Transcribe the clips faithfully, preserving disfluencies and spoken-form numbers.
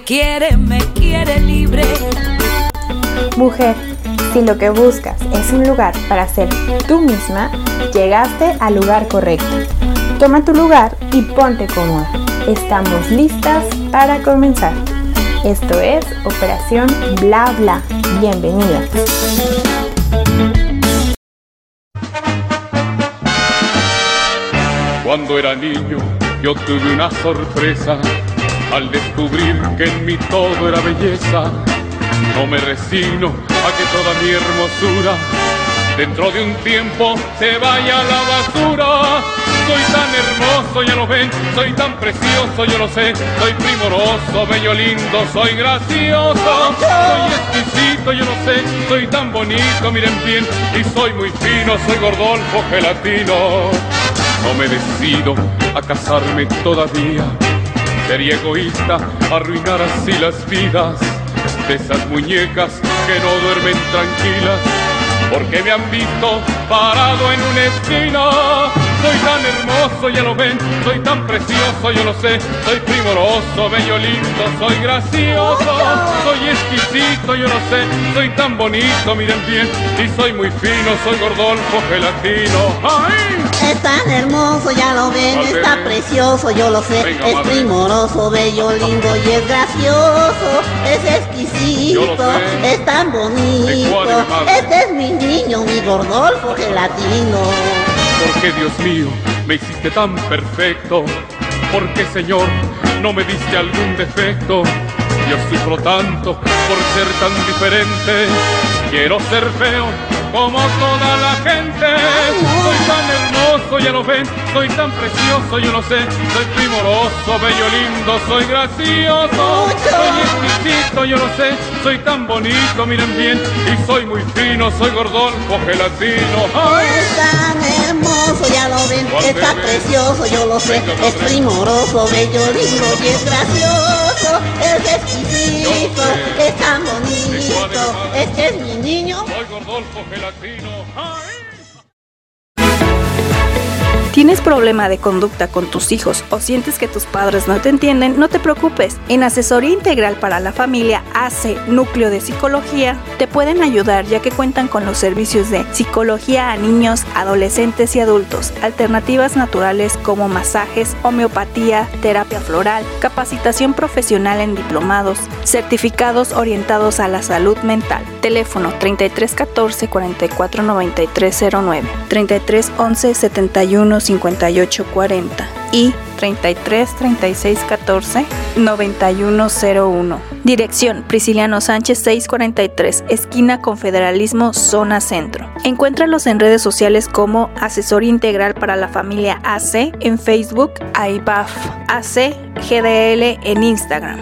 quiere, me quiere libre. Mujer, si lo que buscas es un lugar para ser tú misma, llegaste al lugar correcto. Toma tu lugar y ponte cómoda. Estamos listas para comenzar. Esto es Operación Bla Bla. Bienvenida. Cuando era niño, yo tuve una sorpresa al descubrir que en mí todo era belleza. No me resigno a que toda mi hermosura dentro de un tiempo se vaya a la basura. Soy tan hermoso, ya lo ven, soy tan precioso, yo lo sé. Soy primoroso, bello, lindo, soy gracioso. Soy exquisito, yo lo sé, soy tan bonito, miren bien. Y soy muy fino, soy gordolfo, gelatino. No me decido a casarme todavía. Sería egoísta arruinar así las vidas de esas muñecas que no duermen tranquilas, porque me han visto parado en una esquina. Soy tan hermoso, ya lo ven, soy tan precioso, yo lo sé. Soy primoroso, bello, lindo, soy gracioso. Soy exquisito, yo lo sé, soy tan bonito, miren bien. Y soy muy fino, soy gordolfo, gelatino. ¡Ay! Es tan hermoso, ya lo ven, Madre. Está precioso, yo lo sé. Venga, es madre. primoroso, bello, lindo y es gracioso. Es exquisito, Yo lo sé. es tan bonito. Igual, madre. Este es mi niño, mi gordolfo gelatino. ¿Por qué, Dios mío, me hiciste tan perfecto? ¿Por qué, Señor, no me diste algún defecto? Yo sufro tanto por ser tan diferente. Quiero ser feo como toda la gente. Soy tan hermoso, ya lo ven, soy tan precioso, yo lo sé. Soy primoroso, bello, lindo, soy gracioso. Soy exquisito, yo lo sé, soy tan bonito, miren bien. Y soy muy fino, soy gordolfo, gelatino. ¡Ay! Es tan hermoso, ya lo ven, ¿Cuál está bebé? precioso, yo lo sé. Venga, Es madre. primoroso, bello, lindo y es gracioso. Es exquisito, es tan bonito. Este es mi niño. Soy gordolfo, gelatino. ¡Ay! ¿Tienes problema de conducta con tus hijos o sientes que tus padres no te entienden? No te preocupes. En Asesoría Integral para la Familia A C E Núcleo de Psicología te pueden ayudar, ya que cuentan con los servicios de psicología a niños, adolescentes y adultos, alternativas naturales como masajes, homeopatía, terapia floral, capacitación profesional en diplomados, certificados orientados a la salud mental. Teléfono treinta y tres catorce cuarenta y cuatro noventa y tres cero nueve, treinta y tres once setenta y uno cincuenta y ocho cuarenta y treinta y tres treinta y seis catorce noventa y uno cero uno. Dirección: Prisciliano Sánchez seiscientos cuarenta y tres, esquina Confederalismo, zona centro. Encuéntralos en redes sociales como Asesoría Integral para la Familia A C E en Facebook, A I B A F A C G D L en Instagram.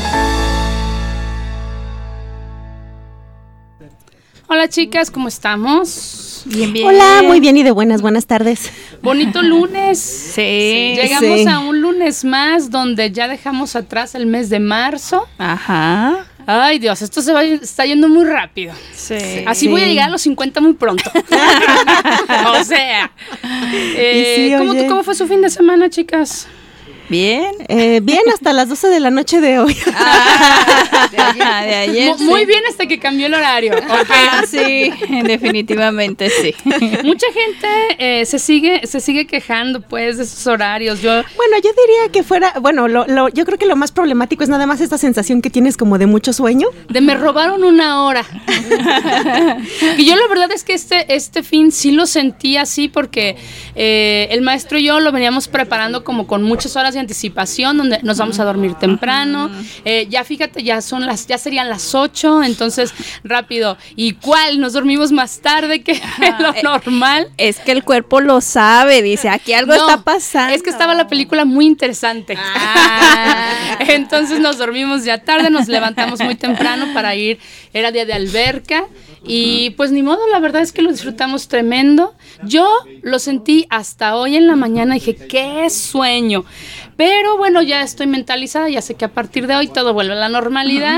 Hola chicas, ¿cómo estamos? Bien, bien. Hola, muy bien y de buenas, buenas tardes. Bonito lunes. Sí. Llegamos Sí. a un lunes más donde ya dejamos atrás el mes de marzo. Ajá. Ay Dios, esto se va, está yendo muy rápido. Sí. Así Sí. voy a llegar a los cincuenta muy pronto. O sea, eh, Y sí, ¿cómo, oye. ¿cómo fue su fin de semana, chicas? Bien. Eh, bien, hasta las doce de la noche de hoy. Ah, de ayer. Mu- Muy bien hasta que cambió el horario. Ah, sí, definitivamente sí. Mucha gente eh, se sigue se sigue quejando pues de esos horarios. Yo Bueno, yo diría que fuera, bueno, lo, lo, yo creo que lo más problemático es nada más esta sensación que tienes como de mucho sueño. de me robaron una hora. Y yo la verdad es que este, este fin sí lo sentí así porque eh, el maestro y yo lo veníamos preparando como con muchas horas de anticipación, donde nos vamos a dormir temprano. Eh, ya fíjate, ya son las, ya serían las ocho, entonces rápido. ¿Y cuál? Nos dormimos más tarde que lo normal. Es que el cuerpo lo sabe, dice, aquí algo No, está pasando. Es que estaba la película muy interesante. Ah. Entonces nos dormimos ya tarde, nos levantamos muy temprano para ir, era día de alberca y pues ni modo, la verdad es que lo disfrutamos tremendo. Yo lo sentí hasta hoy en la mañana, dije, qué sueño. Pero bueno, ya estoy mentalizada, ya sé que a partir de hoy todo vuelve a la normalidad.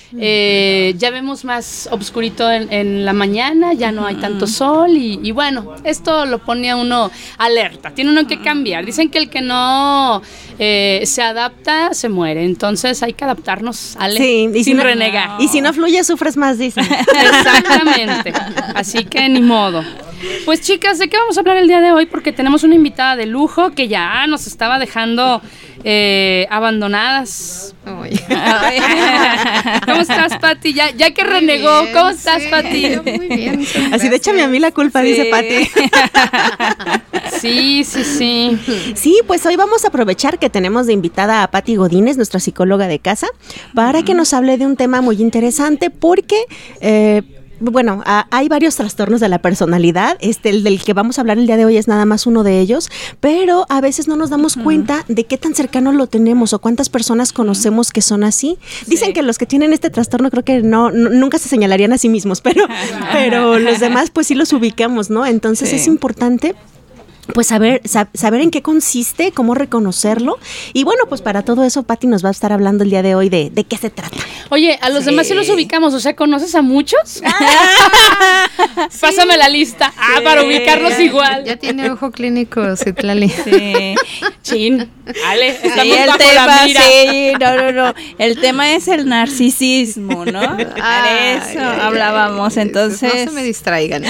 eh, ya vemos más obscurito en, en la mañana, ya no hay tanto sol y, y bueno, esto lo pone a uno alerta, tiene uno que cambiar. Dicen que el que no eh, se adapta se muere, entonces hay que adaptarnos, Ale, sí, y sin si no, renegar. Y si no fluye, sufres más, dicen. Exactamente, así que ni modo. Pues chicas, ¿de qué vamos a hablar el día de hoy? Porque tenemos una invitada de lujo que ya nos estaba dejando eh, abandonadas. Oye. ¿Cómo estás, Pati? Ya, ya que muy renegó, bien, ¿cómo estás, sí, Pati? Muy bien. Así de échame a mí la culpa, sí. Dice Pati. Sí, sí, sí. Sí, pues hoy vamos a aprovechar que tenemos de invitada a Pati Godínez, nuestra psicóloga de casa, para que nos hable de un tema muy interesante porque... Eh, Bueno, a, hay varios trastornos de la personalidad, este, el del que vamos a hablar el día de hoy es nada más uno de ellos, pero a veces no nos damos uh-huh. cuenta de qué tan cercano lo tenemos o cuántas personas conocemos que son así. Sí. Dicen que los que tienen este trastorno creo que no, no nunca se señalarían a sí mismos, pero, pero los demás pues sí los ubicamos, ¿no? Entonces sí. es importante pues saber, sab, saber en qué consiste, cómo reconocerlo. Y bueno, pues para todo eso, Pati nos va a estar hablando el día de hoy de, de qué se trata. Oye, a los sí. demás sí los ubicamos, o sea, ¿conoces a muchos? Sí. Pásame la lista. Sí. Ah, para ubicarlos ya, igual. Ya tiene ojo clínico, Citlali. Sí. Chin. Ale, estamos sí, el bajo tema, la mira. Sí, no, no, no. El tema es el narcisismo, ¿no? Ay, de eso ay, hablábamos, ay, entonces. No se me distraigan.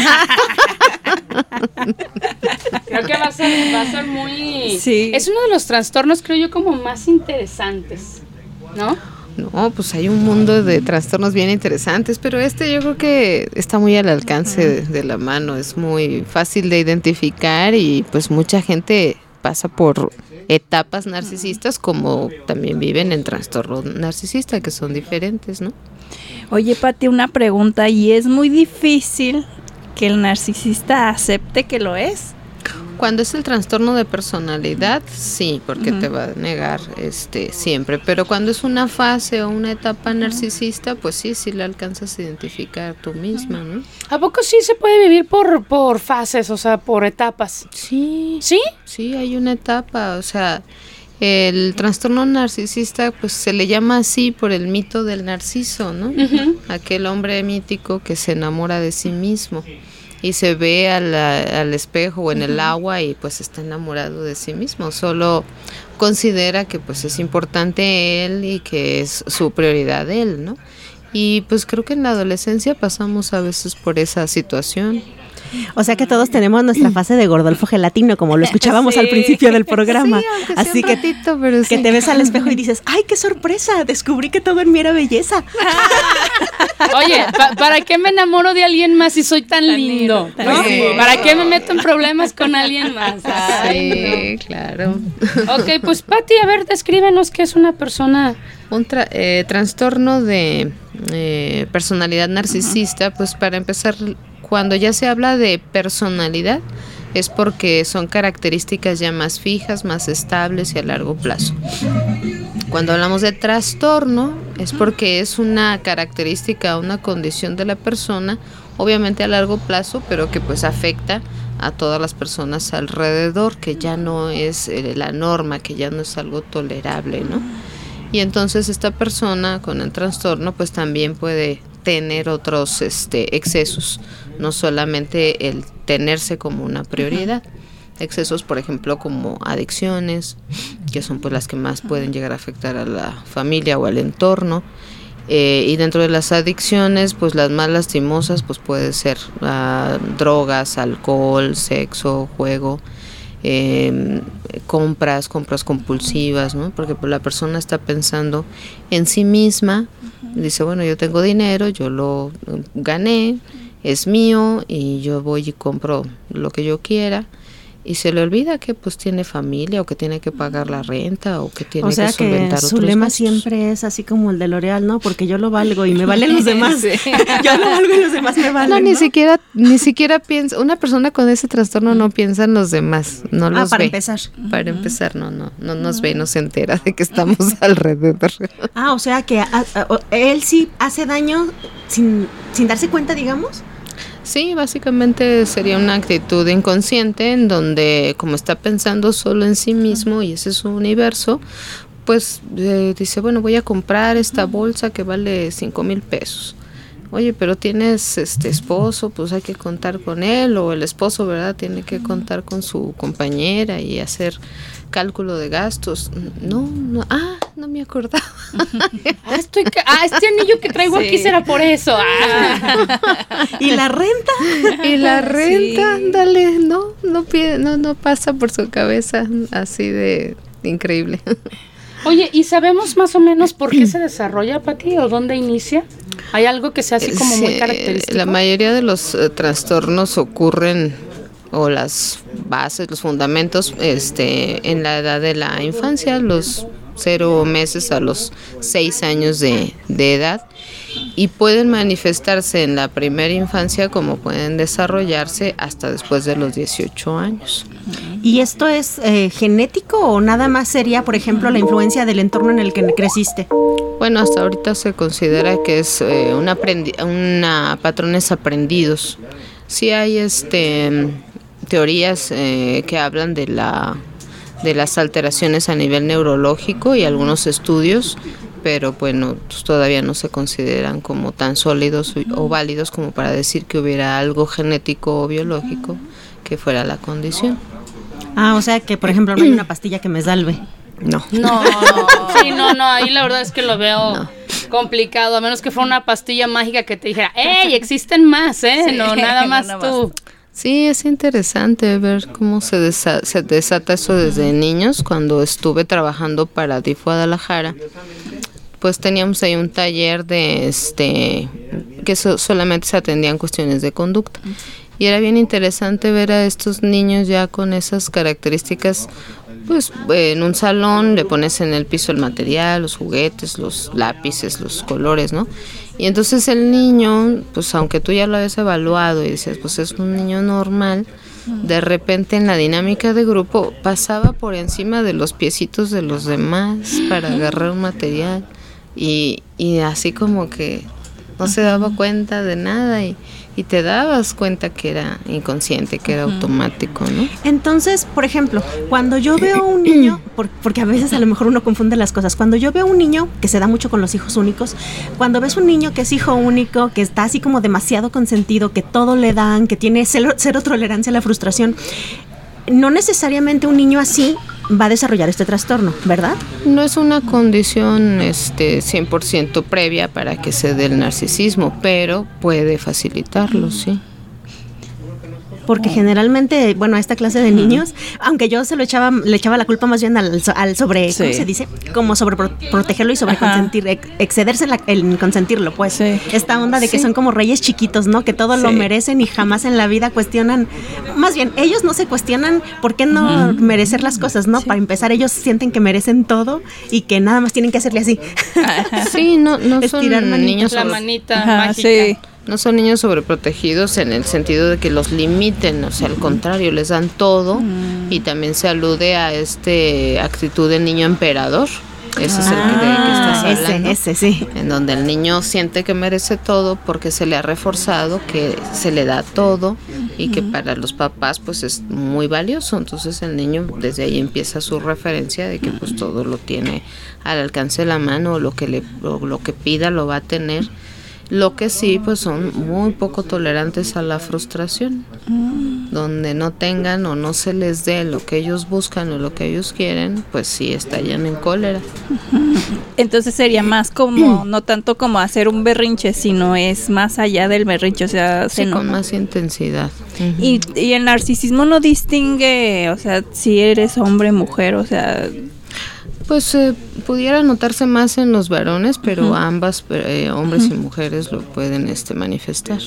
Creo que va a ser, va a ser muy... Sí. Es uno de los trastornos, creo yo, como más interesantes, ¿no? No, pues hay un mundo de trastornos bien interesantes, pero este yo creo que está muy al alcance uh-huh. de, de la mano, es muy fácil de identificar y pues mucha gente pasa por etapas narcisistas como también viven en trastorno narcisista, que son diferentes, ¿no? Oye, Pati, una pregunta, ¿y es muy difícil que el narcisista acepte que lo es? Cuando es el trastorno de personalidad, sí, porque uh-huh. te va a negar este siempre, pero cuando es una fase o una etapa uh-huh. narcisista, pues sí, sí la alcanzas a identificar tú misma, ¿no? ¿A poco sí se puede vivir por, por fases, o sea, por etapas? Sí. ¿Sí? Sí, hay una etapa, o sea, el trastorno narcisista, pues se le llama así por el mito del narciso, ¿no? Uh-huh. Aquel hombre mítico que se enamora de sí mismo. Y se ve al, al espejo o en uh-huh. el agua y pues está enamorado de sí mismo, solo considera que pues es importante él y que es su prioridad él, ¿no? Y pues creo que en la adolescencia pasamos a veces por esa situación. O sea que todos tenemos nuestra fase de Gordolfo gelatino, como lo escuchábamos sí. al principio del programa. Sí, así que, ratito, pero que sí. te ves al espejo y dices, ¡ay, qué sorpresa! Descubrí que todo en mí era belleza. Oye, pa- ¿para qué me enamoro de alguien más si soy tan, tan lindo? lindo tan ¿no? sí. ¿Para qué me meto en problemas con alguien más? Ay, sí, no. claro. Ok, pues Pati, a ver, descríbenos qué es una persona... Un tra- eh, trastorno de eh, personalidad narcisista, pues para empezar... Cuando ya se habla de personalidad es porque son características ya más fijas, más estables y a largo plazo. Cuando hablamos de trastorno es porque es una característica, una condición de la persona, obviamente a largo plazo, pero que pues afecta a todas las personas alrededor, que ya no es eh, la norma, que ya no es algo tolerable, ¿no? Y entonces esta persona con el trastorno pues también puede tener otros este, excesos, no solamente el tenerse como una prioridad. Excesos, por ejemplo, como adicciones, que son pues las que más pueden llegar a afectar a la familia o al entorno. Eh, y dentro de las adicciones, pues las más lastimosas pues puede ser uh, drogas, alcohol, sexo, juego, eh, compras, compras compulsivas, ¿no? Porque pues, la persona está pensando en sí misma, dice, bueno, yo tengo dinero, yo lo gané, es mío y yo voy y compro lo que yo quiera. Y se le olvida que pues tiene familia o que tiene que pagar la renta o que tiene o sea que solventar que otros su lema gastos. Siempre es así como el de L'Oreal, ¿no? Porque yo lo valgo y me valen los demás. Sí. Yo lo valgo y los demás me valen, No, ni ¿no? siquiera ni siquiera piensa, una persona con ese trastorno no piensa en los demás, no los ah, para ve. empezar. Para uh-huh. empezar, no, no, no nos ve, no se entera de que estamos alrededor. Ah, o sea que a, a, a, él sí hace daño sin, sin darse cuenta, digamos. Sí, básicamente sería una actitud inconsciente en donde como está pensando solo en sí mismo y ese es su universo, pues eh, dice, bueno, voy a comprar esta bolsa que vale cinco mil pesos. Oye, pero tienes este esposo, pues hay que contar con él, o el esposo, ¿verdad? Tiene que contar con su compañera y hacer cálculo de gastos. No, no, ah, no me acordaba. Ah, estoy ca- ah, este anillo que traigo sí. aquí será por eso. Ah. ¿Y la renta? Y la renta, Sí. dale, no, no pide, no, no pasa por su cabeza, así de increíble. Oye, ¿y sabemos más o menos por qué se desarrolla, Pati, o dónde inicia? ¿Hay algo que sea así como Sí, muy característico? La mayoría de los eh, trastornos ocurren, o las bases, los fundamentos, este, en la edad de la infancia, los cero meses a los seis años de, de edad, y pueden manifestarse en la primera infancia como pueden desarrollarse hasta después de los dieciocho años. ¿Y esto es eh, genético o nada más sería, por ejemplo, la influencia del entorno en el que creciste? Bueno, hasta ahorita se considera que es eh, una, aprendi- una patrones aprendidos. Sí hay este teorías eh, que hablan de la de las alteraciones a nivel neurológico y algunos estudios, pero bueno, pues todavía no se consideran como tan sólidos o válidos como para decir que hubiera algo genético o biológico que fuera la condición. Ah, o sea que, por ejemplo, no hay una pastilla que me salve. No. No, sí, no, no, ahí la verdad es que lo veo no. complicado, a menos que fuera una pastilla mágica que te dijera, ¡ey, existen más, eh! Sí, no, nada más no, tú. Más. Sí, es interesante ver cómo se, desa- se desata eso desde niños. Cuando estuve trabajando para D I F Guadalajara, pues teníamos ahí un taller de este que so- solamente se atendían cuestiones de conducta. Y era bien interesante ver a estos niños ya con esas características, pues en un salón le pones en el piso el material, los juguetes, los lápices, los colores, ¿no? Y entonces el niño, pues aunque tú ya lo habías evaluado y dices, pues es un niño normal, de repente en la dinámica de grupo pasaba por encima de los piecitos de los demás para agarrar un material y, y así como que no se daba cuenta de nada y, y te dabas cuenta que era inconsciente, que era uh-huh. automático, ¿no? Entonces, por ejemplo, cuando yo veo a un niño, por, porque a veces a lo mejor uno confunde las cosas, cuando yo veo a un niño, que se da mucho con los hijos únicos, cuando ves un niño que es hijo único, que está así como demasiado consentido, que todo le dan, que tiene cero, cero tolerancia a la frustración, no necesariamente un niño así va a desarrollar este trastorno, ¿verdad? No es una condición este cien por ciento previa para que se dé el narcisismo, pero puede facilitarlo, sí. Porque generalmente, bueno, a esta clase de niños, aunque yo se lo echaba, le echaba la culpa más bien al, al sobre, sí. ¿cómo se dice? Como sobre pro, protegerlo y sobre Ajá. consentir, ex, excederse en, la, en consentirlo, pues. Sí. Esta onda de sí. que son como reyes chiquitos, ¿no? Que todo sí. lo merecen y jamás en la vida cuestionan. Más bien, ellos no se cuestionan por qué no uh-huh. merecer las cosas, ¿no? Sí. Para empezar, ellos sienten que merecen todo y que nada más tienen que hacerle así. Sí, no, no Estirar son niños. La manita Ajá, mágica. Sí. No son niños sobreprotegidos en el sentido de que los limiten, o sea, al contrario, les dan todo mm. y también se alude a este actitud de niño emperador. Ese ah, es el que, de que estás hablando. Ese, ese, sí. En donde el niño siente que merece todo porque se le ha reforzado que se le da todo y que para los papás pues es muy valioso. Entonces el niño desde ahí empieza su referencia de que pues todo lo tiene al alcance de la mano, lo que le lo, lo que pida lo va a tener. Lo que sí, pues son muy poco tolerantes a la frustración, mm. donde no tengan o no se les dé lo que ellos buscan o lo que ellos quieren, pues sí estallan en cólera. Entonces sería más como, no tanto como hacer un berrinche, sino es más allá del berrinche, o sea, sí, se con más intensidad. Uh-huh. Y, y el narcisismo no distingue, o sea, si eres hombre, mujer, o sea... Pues eh, pudiera notarse más en los varones, pero uh-huh. ambas, eh, hombres uh-huh. y mujeres, lo pueden este manifestar.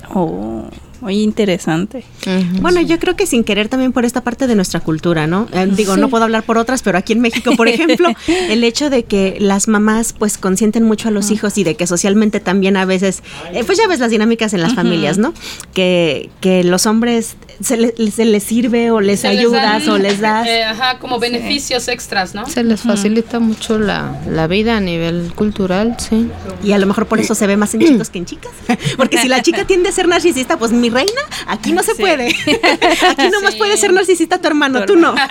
Oh, muy interesante. Uh-huh. Bueno, yo creo que sin querer también por esta parte de nuestra cultura, ¿no? Eh, digo, sí. no puedo hablar por otras, pero aquí en México, por ejemplo, el hecho de que las mamás pues consienten mucho a los uh-huh. hijos y de que socialmente también a veces, eh, pues ya ves las dinámicas en las uh-huh. familias, ¿no? Que, que los hombres se, le, se les sirve o les se ayudas les dan, o les das. Eh, ajá, como beneficios sí. extras, ¿no? Se les facilita uh-huh. mucho la, la vida a nivel cultural, sí. Y a lo mejor por eso se ve más en chicos que en chicas. Porque si la chica tiende a ser narcisista, pues mi reina, aquí no se Sí. puede. Aquí nomás Sí. puede ser narcisista tu hermano, tú no.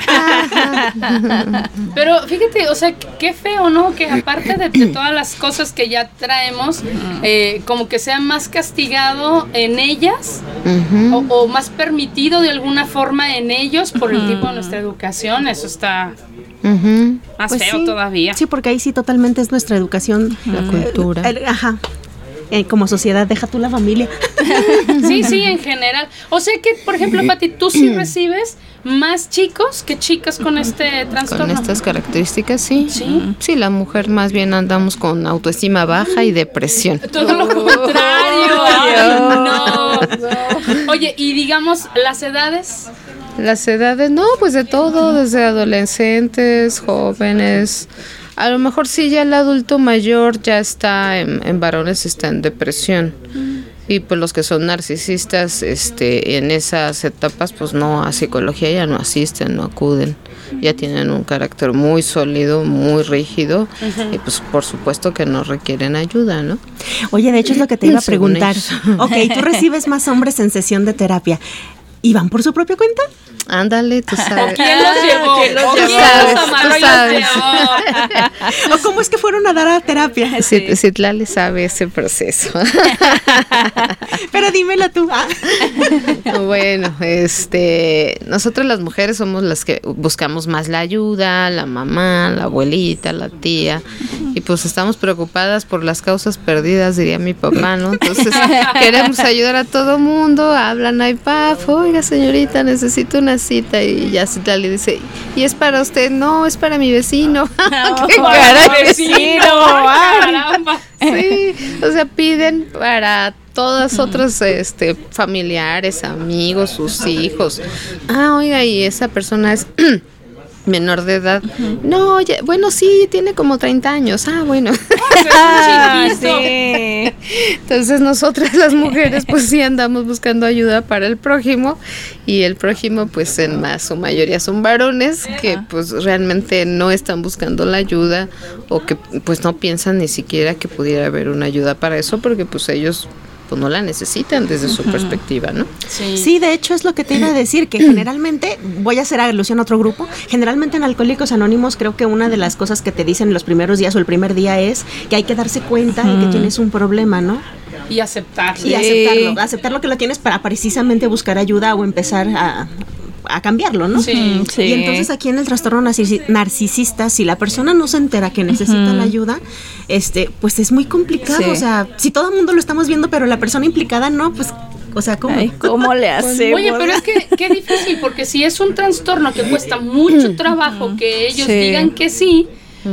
Pero fíjate, o sea, qué feo, ¿no? Que aparte de, de todas las cosas que ya traemos, eh, como que sea más castigado en ellas Ujú. o, o más permitido de alguna forma en ellos por el tipo de nuestra educación. Eso está Ujú. más Pues feo sí. todavía. Sí, porque ahí sí totalmente es nuestra educación. La cultura. Eh, ajá. Eh, como sociedad, deja tú la familia. Sí, sí, en general. O sea que, por ejemplo, Pati, tú sí recibes más chicos que chicas con este trastorno. Con estas características, sí. Sí. Sí, la mujer más bien andamos con autoestima baja y depresión. Todo lo contrario. Ay, no. Oye, y digamos, las edades. Las edades, no, pues de todo, desde adolescentes, jóvenes. A lo mejor sí ya el adulto mayor ya está en, en varones, está en depresión. Y pues los que son narcisistas, este, en esas etapas, pues no, a psicología ya no asisten, no acuden. Ya tienen un carácter muy sólido, muy rígido, y pues por supuesto que no requieren ayuda, ¿no? Oye, de hecho es lo que te iba a Según preguntar. ellos. Ok, tú recibes más hombres en sesión de terapia. ¿Y van por su propia cuenta? Ándale, tú sabes. ¿Quién los llevó? ¿Quién los ¿O llevó? quién Sabes, los amarró tú y los sabes. llevó? ¿O cómo es que fueron a dar a terapia? Cit- Citlali sabe ese proceso. Pero dímelo tú. Ah. Bueno, este, nosotros las mujeres somos las que buscamos más la ayuda, la mamá, la abuelita, la tía, y pues estamos preocupadas por las causas perdidas, diría mi papá, ¿no? Entonces queremos ayudar a todo mundo, hablan a IPAF, oiga señorita, necesito una cita, y ya Citlali dice, ¿y es para usted? No, es para mi vecino. ¡Qué Para caray! el vecino, ay, caramba. Sí, o sea, piden para todas otras este, familiares, amigos, sus hijos. Ah, oiga, y esa persona es menor de edad. No, ya- bueno, sí, tiene como treinta años. Ah, bueno. Ah, Chiquito. sí. Entonces nosotras las mujeres pues sí andamos buscando ayuda para el prójimo, y el prójimo pues en más su mayoría son varones que pues realmente no están buscando la ayuda, o que pues no piensan ni siquiera que pudiera haber una ayuda para eso, porque pues ellos pues no la necesitan desde su perspectiva, ¿no? Sí. Sí, de hecho es lo que te iba a decir, que generalmente, voy a hacer alusión a otro grupo, generalmente en Alcohólicos Anónimos creo que una de las cosas que te dicen los primeros días o el primer día es que hay que darse cuenta de que tienes un problema, ¿no? Y aceptar. Y aceptarlo, aceptar lo que lo tienes para precisamente buscar ayuda o empezar a, a cambiarlo, ¿no? Sí. Sí. Y entonces aquí en el trastorno narcisi- narcisista, si la persona no se entera que necesita la ayuda, este, pues es muy complicado. Sí. O sea, si todo el mundo lo estamos viendo, pero la persona implicada no, pues, o sea, ¿cómo? Ay, ¿cómo le hacemos? Oye, pero es que qué difícil, porque si es un trastorno que cuesta mucho trabajo que ellos Sí. digan que sí,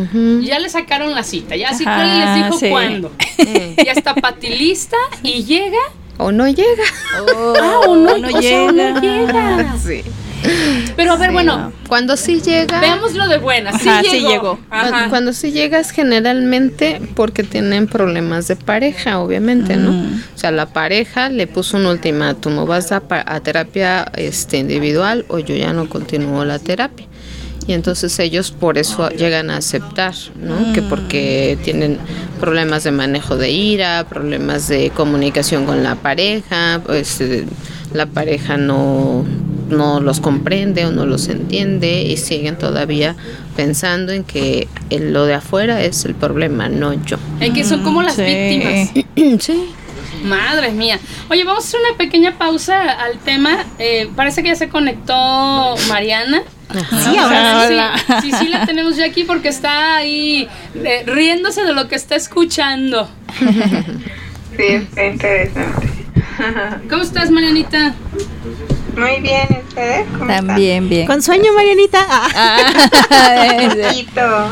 ya le sacaron la cita, ya si Ajá, les dijo sí. cuándo. Ya está patilista y llega, O no llega. ah, o no, no o sea, o no llega. Sí. Pero a ver, bueno, Cuando sí llega. veámoslo de buena. Sí Ajá, sí llegó. llegó. Ajá. Cuando, cuando sí llegas generalmente porque tienen problemas de pareja, obviamente, ¿no? O sea, la pareja le puso un ultimátum: o vas a, pa- a terapia este, individual o yo ya no continúo la terapia. Y entonces ellos por eso llegan a aceptar, ¿no? Que porque tienen problemas de manejo de ira, problemas de comunicación con la pareja, pues eh, la pareja no, no los comprende o no los entiende, y siguen todavía pensando en que el- lo de afuera es el problema, no yo. En que son como las Sí. víctimas. Sí. Madre mía. Oye, vamos a hacer una pequeña pausa al tema. Eh, parece que ya se conectó Mariana. Sí, ahora sí, Hola. sí, sí la tenemos ya aquí porque está ahí eh, riéndose de lo que está escuchando. Sí, está interesante. ¿Cómo estás, Marianita? Muy bien, ¿y ustedes? ¿Cómo También bien. Con sueño, Marianita. Ah. están? Poquito.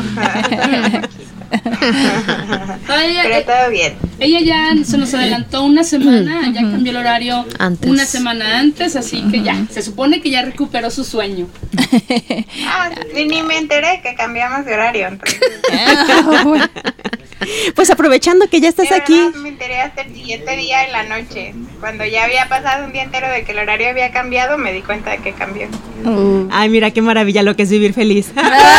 Ah, ella, Pero eh, todo bien. ella ya se nos adelantó una semana, ya cambió el horario Antes. una semana antes, así que ya, se supone que ya recuperó su sueño. Ah, sí, ni me enteré que cambiamos de horario. Entonces, Pues aprovechando que ya estás de aquí. verdad, me enteré hasta el siguiente día en la noche. Cuando ya había pasado un día entero de que el horario había cambiado, me di cuenta de que cambió. Uh, Ay, mira qué maravilla lo que es vivir feliz.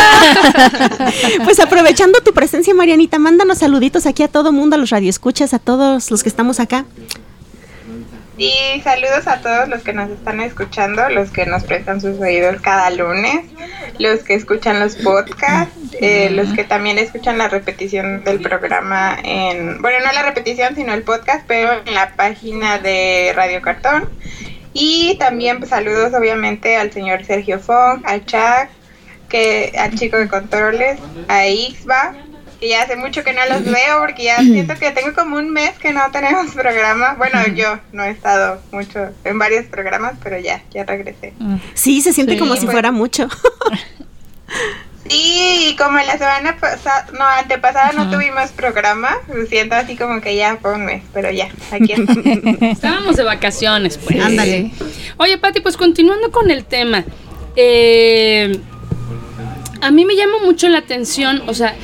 Pues aprovechando tu presencia, Marianita, mándanos saluditos aquí a todo mundo, a los radioescuchas, a todos los que estamos acá. Y saludos a todos los que nos están escuchando, los que nos prestan sus oídos cada lunes, los que escuchan los podcasts, eh, los que también escuchan la repetición del programa en, bueno, no la repetición, sino el podcast, pero en la página de Radio Cartón. Y también pues, saludos obviamente al señor Sergio Fong, al Chuck, que, al chico de controles, a Ixba, que ya hace mucho que no los veo porque ya siento que tengo como un mes que no tenemos programa. Bueno, yo no he estado mucho en varios programas, pero ya, ya regresé. Sí, se siente Sí, como si pues, fuera mucho. Sí, y como la semana pasada, no, antepasada no tuvimos programa, siento así como que ya fue un mes, pero ya, aquí estamos. Estábamos de vacaciones, pues. Ándale. Oye, Pati, pues continuando con el tema, eh, a mí me llama mucho la atención, o sea,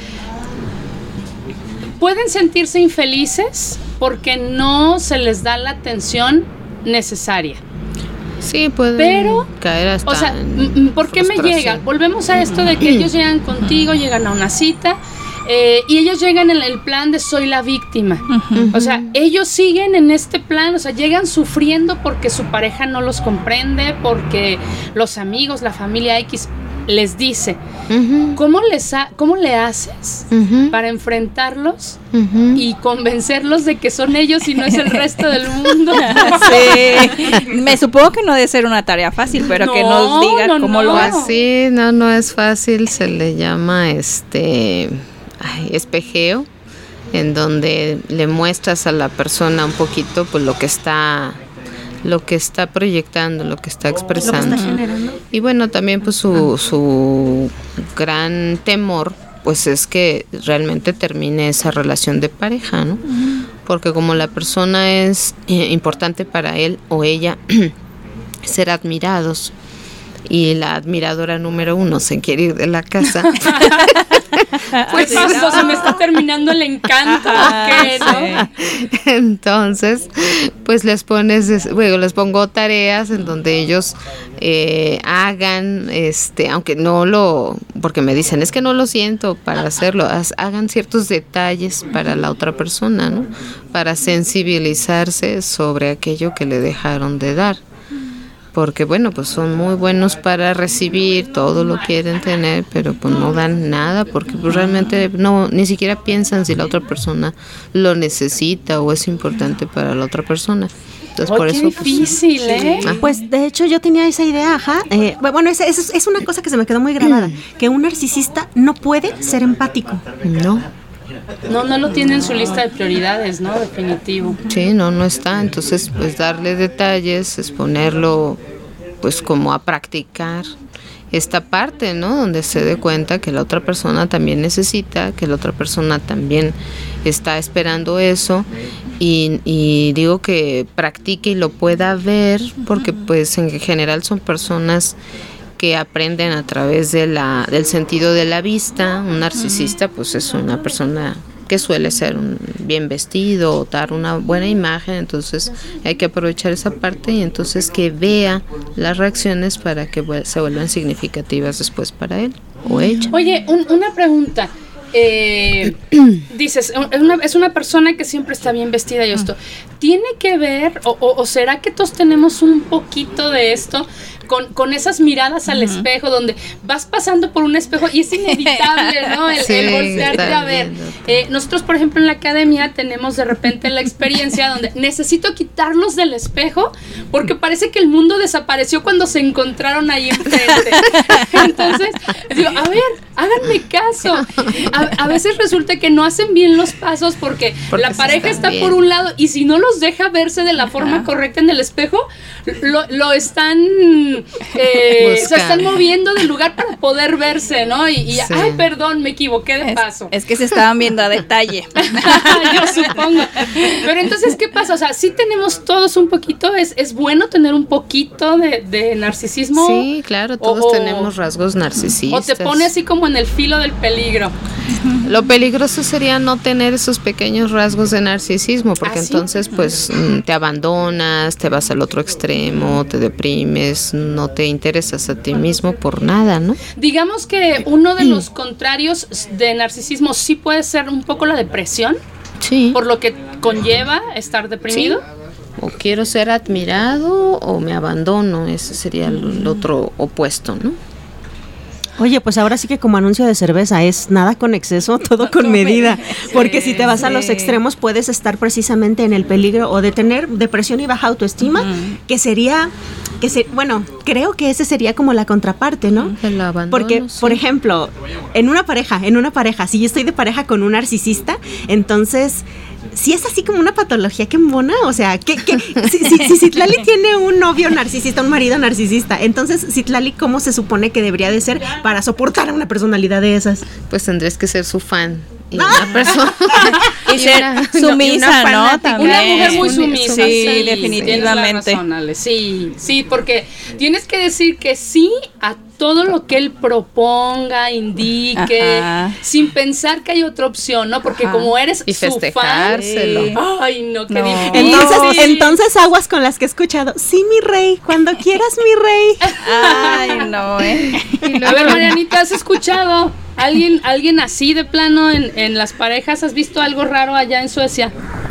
pueden sentirse infelices porque no se les da la atención necesaria. Sí, pueden Pero, caer hasta O sea, en ¿por qué me frustración. llega? Volvemos a esto de que ellos llegan contigo, llegan a una cita eh, y ellos llegan en el plan de soy la víctima. O sea, ellos siguen en este plan, o sea, llegan sufriendo porque su pareja no los comprende, porque los amigos, la familia X les dice. Ujú, ¿Cómo, les ha- cómo le haces ujú, para enfrentarlos ujú. y convencerlos de que son ellos y no es el resto del mundo? Sí. Me supongo que no debe ser una tarea fácil, pero que No, nos diga no, cómo no. lo hace. Pues sí, no, no es fácil, se le llama este ay, espejeo, en donde le muestras a la persona un poquito pues lo que está lo que está proyectando, lo que está expresando. Y bueno, también pues su, su gran temor pues es que realmente termine esa relación de pareja, ¿no? Porque como la persona es eh, importante para él o ella ser admirados y la admiradora número uno se quiere ir de la casa. Pues pasó, se me está terminando el encanto, ¿qué, no? Entonces, pues les pones, bueno, les pongo tareas en donde ellos eh, hagan, este, aunque no lo, porque me dicen, es que no lo siento para hacerlo, haz- hagan ciertos detalles para la otra persona, ¿no? Para sensibilizarse sobre aquello que le dejaron de dar. Porque bueno, pues son muy buenos para recibir, todo lo quieren tener, pero pues no dan nada, porque pues realmente no, ni siquiera piensan si la otra persona lo necesita o es importante para la otra persona. Entonces Oh, por qué eso pues, difícil, ¿eh? ah, Pues de hecho yo tenía esa idea, ajá. Eh, bueno, es, es, es una cosa que se me quedó muy grabada, que un narcisista no puede ser empático. no, No, no lo tiene en su lista de prioridades, ¿no? Definitivo. sí, no, no está. Entonces pues darle detalles, es ponerlo pues como a practicar esta parte, ¿no? Donde se dé cuenta que la otra persona también necesita, que la otra persona también está esperando eso y, y digo que practique y lo pueda ver porque pues en general son personas que aprenden a través de la del sentido de la vista. Un narcisista pues es una persona que suele ser un bien vestido o dar una buena imagen, entonces hay que aprovechar esa parte y entonces que vea las reacciones para que vuel- se vuelvan significativas después para él o ella. Oye, un- una pregunta. Eh, dices, es una, es una persona que siempre está bien vestida y esto. ¿Tiene que ver, o, o- o será que todos tenemos un poquito de esto con, con esas miradas al espejo donde vas pasando por un espejo y es inevitable, ¿no? El, Sí, el voltearte estar a ver. viéndote. Eh, nosotros, por ejemplo, en la academia tenemos de repente la experiencia donde necesito quitarlos del espejo porque parece que el mundo desapareció cuando se encontraron ahí enfrente. Entonces, digo, a ver, háganme caso. A, a veces resulta que no hacen bien los pasos porque, Porque la se pareja están está por viendo. un lado y si no los deja verse de la forma correcta en el espejo, lo, lo están eh, se Buscan. están moviendo del lugar para poder verse, ¿no? Y, y Sí. ay, perdón, me equivoqué de Es, paso. es que se estaban viendo a detalle. Yo supongo. Pero entonces, ¿qué pasa? O sea, sí tenemos todos un poquito, es, es bueno tener un poquito de, de narcisismo. Sí, claro, todos o- tenemos rasgos O narcisistas. te pone así como en el filo del peligro. Lo peligroso sería no tener esos pequeños rasgos de narcisismo, porque ¿Ah, sí? entonces pues mm, te abandonas, te vas al otro extremo, te deprimes, no te interesas a ti mismo por nada, ¿no? Digamos que uno de los contrarios de narcisismo sí puede ser un poco la depresión, Sí. por lo que conlleva estar deprimido. o quiero ser admirado o me abandono. Ese sería el, el otro opuesto, ¿no? Oye, pues ahora sí que como anuncio de cerveza es nada con exceso, todo con medida, porque si te vas sí. a los extremos puedes estar precisamente en el peligro o de tener depresión y baja autoestima, uh-huh. que sería, que se, bueno, creo que ese sería como la contraparte, ¿no? El abandono, porque, sí. por ejemplo, en una pareja, en una pareja, si yo estoy de pareja con un narcisista, entonces... Si es así como una patología que embona, o sea, que, que si, si, si Citlali tiene un novio narcisista, un marido narcisista, entonces Citlali, ¿cómo se supone que debería de ser para soportar a una personalidad de esas? Pues tendrías que ser su fan. Y una persona y ser una, sumisa, ¿no? Una, También. Una mujer muy sumisa. Sí, sí, definitivamente. Razón, sí, sí, porque tienes que decir que sí a todo lo que él proponga, indique, ajá. sin pensar que hay otra opción, ¿no? Porque ajá. como eres y su festejárselo. fan, ay, no, qué no. difícil. Entonces, sí. entonces aguas con las que he escuchado. Sí, mi rey, cuando quieras, mi rey. Ay, no, ¿eh? A ver, Marianita, ¿has escuchado? ¿Alguien, alguien así de plano en, en las parejas? ¿Has visto algo raro allá en Suecia?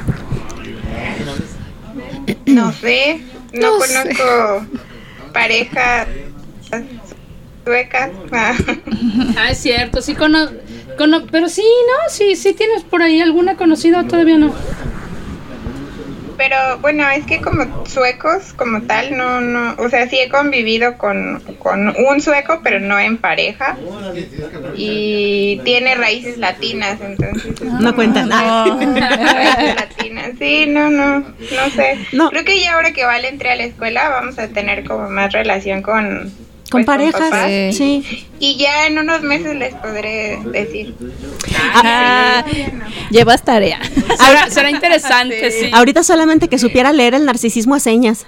No sé, no, no conozco sé. parejas suecas. Ah, es cierto, sí conozco, cono- pero sí, ¿no? Sí, sí tienes por ahí alguna conocida o todavía no. Pero bueno, es que como suecos como tal, no, no, o sea, sí he convivido con, con un sueco, pero no en pareja. Y tiene raíces latinas, entonces. No cuentan nada. No. Raíces latinas, sí, no, no, no sé. No. Creo que ya ahora que Vale entre a la escuela vamos a tener como más relación con... Con pues, parejas, con sí. sí. Y ya en unos meses les podré decir. Ah, sí, no. Llevas tarea. Será, será interesante, sí. Ahorita solamente que supiera leer el narcisismo a señas.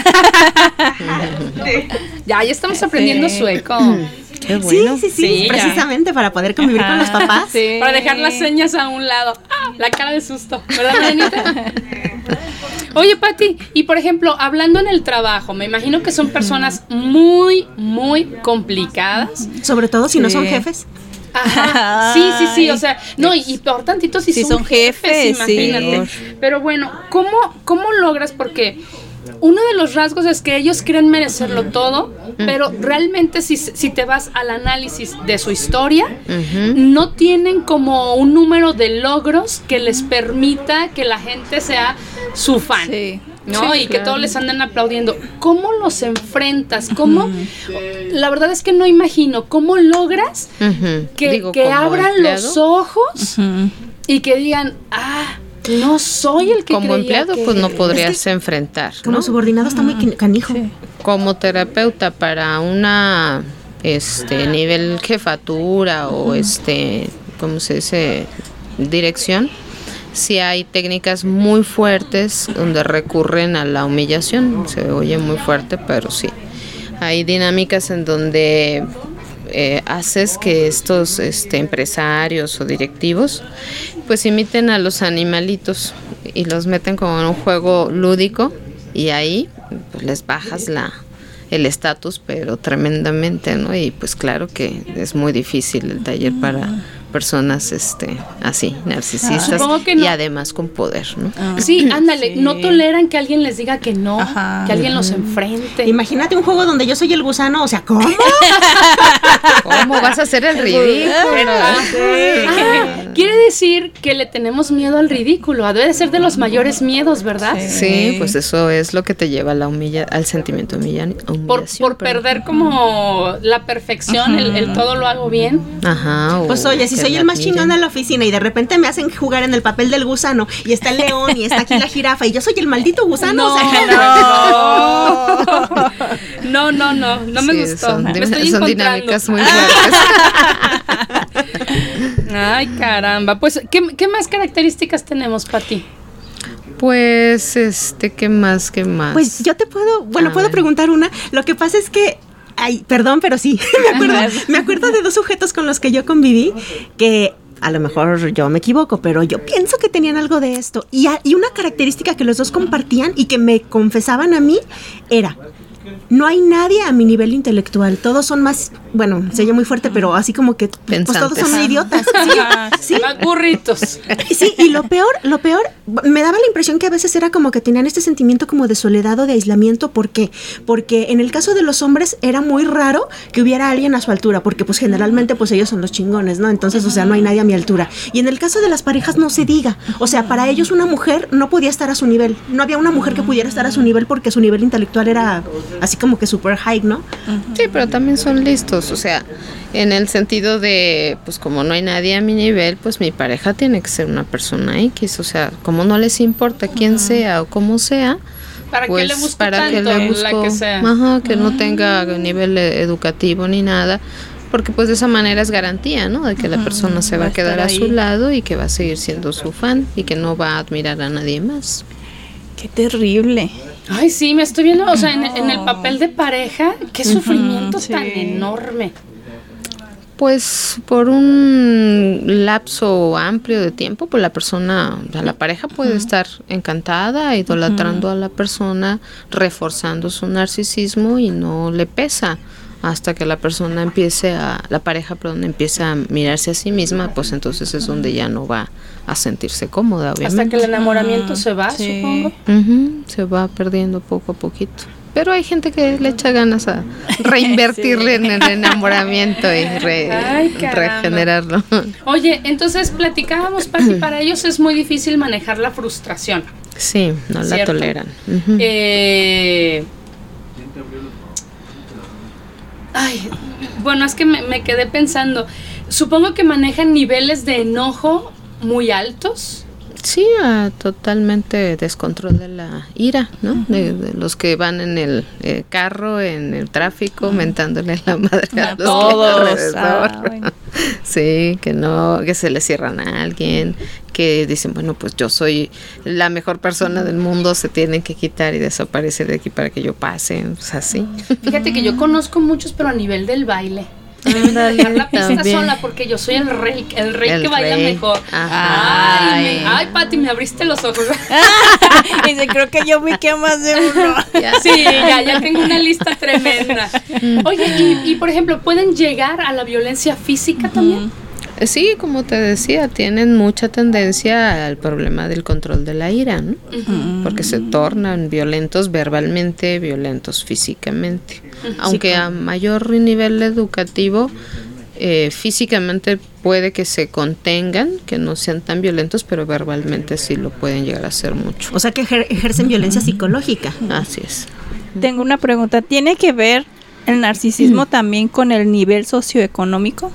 Sí. Ya, ya estamos aprendiendo sí. sueco. Qué bueno. Sí, sí, sí, sí precisamente ya. Para poder convivir ajá, con los papás. Sí. Para dejar las señas a un lado. ¡Ah! La cara de susto, ¿verdad, Marianita? Oye, Pati, y por ejemplo, hablando en el trabajo, me imagino que son personas muy, muy complicadas. Sobre todo si sí. no son jefes. Ajá, sí, sí, sí, o sea, no, y, y por tantito si, si son, son jefes, jefes imagínate. Sí. Pero bueno, ¿cómo, cómo logras? Porque uno de los rasgos es que ellos creen merecerlo todo, pero realmente si, si te vas al análisis de su historia, uh-huh. no tienen como un número de logros que les permita que la gente sea su fan. Sí. ¿No? Sí, y claro. que todos les andan aplaudiendo. ¿Cómo los enfrentas? ¿Cómo? Uh-huh. La verdad es que no imagino cómo logras uh-huh. que, Digo, que abran empleado. los ojos uh-huh. y que digan, ah, no soy el que como empleado que... pues no podrías es que enfrentar, ¿no? Como subordinado está muy canijo. Sí. Como terapeuta para una este nivel jefatura uh-huh. o este, ¿cómo se dice? Dirección. Sí hay técnicas muy fuertes donde recurren a la humillación, se oye muy fuerte, pero sí. Hay dinámicas en donde eh, haces que estos este, empresarios o directivos pues imiten a los animalitos y los meten como en un juego lúdico y ahí pues les bajas la el estatus, pero tremendamente, ¿no? Y pues claro que es muy difícil el taller para personas este así, narcisistas ah, no. y además con poder, ¿no? Ah, sí, ándale, sí. no toleran que alguien les diga que no, ajá, que alguien los enfrente. Imagínate un juego donde yo soy el gusano, o sea, ¿cómo? ¿Cómo vas a hacer el ridículo? Ah, quiere decir que le tenemos miedo al ridículo, debe de ser de los mayores miedos, ¿verdad? Sí, sí pues eso es lo que te lleva a la humilla, al sentimiento humilla, humillación. Por, por perder como la perfección, el, el todo lo hago bien. Ajá. Pues oye, si soy el más chingón de la oficina y de repente me hacen jugar en el papel del gusano y está el león y está aquí la jirafa y yo soy el maldito gusano. No, o sea, no, no, no, no, no me sí, gustó. Son, me estoy son dinámicas muy fuertes. Ay, caramba. Pues, ¿qué, qué más características tenemos, Pati? Pues, este, ¿qué más, qué más? Pues yo te puedo, bueno, a puedo ver. preguntar una. Lo que pasa es que ay, perdón, pero sí, me acuerdo, me acuerdo de dos sujetos con los que yo conviví que a lo mejor yo me equivoco, pero yo pienso que tenían algo de esto. Y, a, y una característica que los dos compartían y que me confesaban a mí era no hay nadie a mi nivel intelectual, todos son más, bueno, se oye muy fuerte, pero así como que pues todos son idiotas. Sí, ¿sí? Más burritos. Sí, y lo peor, lo peor, me daba la impresión que a veces era como que tenían este sentimiento como de soledad o de aislamiento. ¿Por qué? Porque en el caso de los hombres era muy raro que hubiera alguien a su altura, porque pues generalmente pues ellos son los chingones, ¿no? Entonces, o sea, no hay nadie a mi altura. Y en el caso de las parejas no se diga, o sea, para ellos una mujer no podía estar a su nivel, no había una mujer que pudiera estar a su nivel porque su nivel intelectual era así como que super high, ¿no? Sí, pero también son listos, o sea, en el sentido de, pues como no hay nadie a mi nivel, pues mi pareja tiene que ser una persona X, o sea, como no les importa quién uh-huh. sea o cómo sea, ¿para pues qué le busco para tanto? que le busco, la que sea. Ajá, que uh-huh. no tenga nivel educativo ni nada, porque pues de esa manera es garantía, ¿no? De que uh-huh. la persona se va, va a quedar a su lado y que va a seguir siendo su fan y que no va a admirar a nadie más. Qué terrible. Ay, sí, me estoy viendo, o sea, en, en el papel de pareja, qué sufrimiento uh-huh, sí. tan enorme. Pues por un lapso amplio de tiempo, pues la persona, o sea, la pareja puede uh-huh. estar encantada, idolatrando uh-huh. a la persona, reforzando su narcisismo y no le pesa. Hasta que la persona empiece a, la pareja, perdón, empiece a mirarse a sí misma, pues entonces es donde ya no va a sentirse cómoda, obviamente. Hasta que el enamoramiento uh-huh. se va, sí. supongo. Uh-huh. Se va perdiendo poco a poquito. Pero hay gente que le echa ganas a reinvertirle sí. en el enamoramiento y re, Ay, regenerarlo. Oye, entonces platicábamos, Pati, para ellos es muy difícil manejar la frustración. Sí, no ¿cierto? La toleran. Uh-huh. Eh... Ay, bueno, es que me, me quedé pensando, supongo que manejan niveles de enojo muy altos. Sí, uh, totalmente descontrol de la ira, ¿no? Uh-huh. De, de los que van en el eh, carro, en el tráfico, uh-huh. mentándole la madre a, a los todos. alrededor. Sí, que no, que se le cierran a alguien, que dicen, bueno, pues yo soy la mejor persona del mundo, se tienen que quitar y desaparecer de aquí para que yo pase, pues así. Fíjate que yo conozco muchos, pero a nivel del baile. Deben de dejar la pista también. Sola porque yo soy el rey, el rey el que baila rey. Mejor. Ajá. Ay, me, ay, Pati, me abriste los ojos. Dice, creo que yo vi que más de uno. Sí, ya, ya tengo una lista tremenda. Oye, y, y por ejemplo, ¿pueden llegar a la violencia física uh-huh. también? Sí, como te decía, tienen mucha tendencia al problema del control de la ira, ¿no? Uh-huh. Porque se tornan violentos verbalmente, violentos físicamente. Uh-huh. Aunque sí, a mayor nivel educativo, eh, físicamente puede que se contengan, que no sean tan violentos, pero verbalmente sí lo pueden llegar a hacer mucho. O sea que ejer- ejercen violencia uh-huh. psicológica. Así es. Tengo una pregunta, ¿tiene que ver el narcisismo uh-huh. también con el nivel socioeconómico?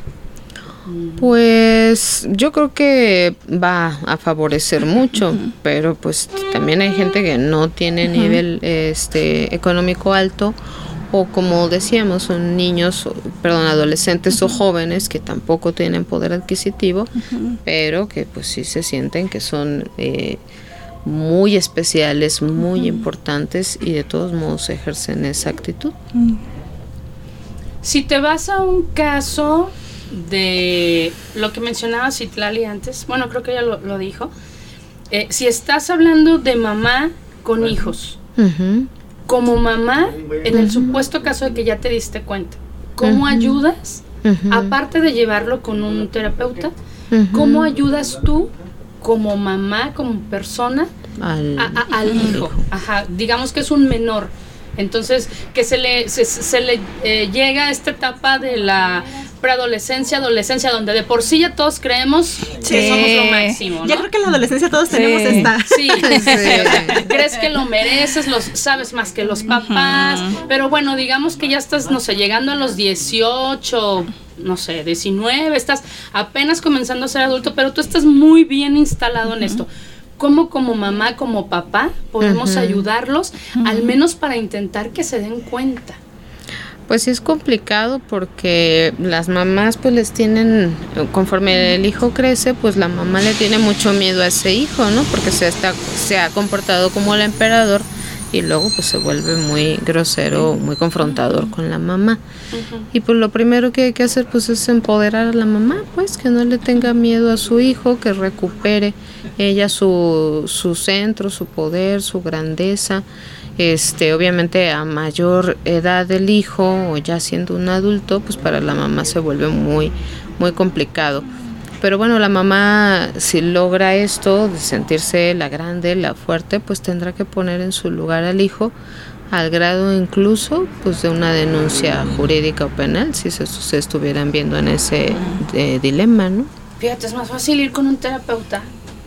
Pues yo creo que va a favorecer mucho, uh-huh. pero pues también hay gente que no tiene uh-huh. nivel este económico alto, o como decíamos, son niños, perdón, adolescentes uh-huh. o jóvenes que tampoco tienen poder adquisitivo, uh-huh. pero que pues sí se sienten que son eh, muy especiales, muy uh-huh. importantes, y de todos modos ejercen esa actitud. Uh-huh. Si te vas a un caso de lo que mencionaba Citlali antes, bueno, creo que ella lo, lo dijo, eh, si estás hablando de mamá con hijos, uh-huh. como mamá, en el supuesto caso de que ya te diste cuenta, ¿cómo uh-huh. ayudas? Uh-huh. Aparte de llevarlo con un terapeuta, uh-huh. ¿cómo ayudas tú como mamá, como persona, al, a, a, al hijo? hijo? Ajá, digamos que es un menor. Entonces, que se le se, se le eh, llega a esta etapa de la preadolescencia, adolescencia, donde de por sí ya todos creemos sí. que somos lo máximo, ¿no? Ya creo que en la adolescencia todos sí. tenemos esta. Sí, sí, sí. Crees que lo mereces, los sabes más que los papás, uh-huh. pero bueno, digamos que ya estás, no sé, llegando a los dieciocho, no sé, diecinueve, estás apenas comenzando a ser adulto, pero tú estás muy bien instalado uh-huh. en esto. ¿Cómo como mamá, como papá podemos uh-huh. ayudarlos, uh-huh. al menos para intentar que se den cuenta? Pues sí es complicado porque las mamás pues les tienen, conforme el hijo crece, pues la mamá le tiene mucho miedo a ese hijo, ¿no? Porque se, está, se ha comportado como el emperador y luego pues se vuelve muy grosero, muy confrontador con la mamá. Uh-huh. Y pues lo primero que hay que hacer pues es empoderar a la mamá, pues que no le tenga miedo a su hijo, que recupere ella su, su centro, su poder, su grandeza, Este, obviamente a mayor edad del hijo o ya siendo un adulto, pues para la mamá se vuelve muy, muy complicado. Pero bueno, la mamá, si logra esto, de sentirse la grande, la fuerte, pues tendrá que poner en su lugar al hijo, al grado incluso pues de una denuncia jurídica o penal, si se, se estuvieran viendo en ese eh, dilema, ¿no? Fíjate, es más fácil ir con un terapeuta.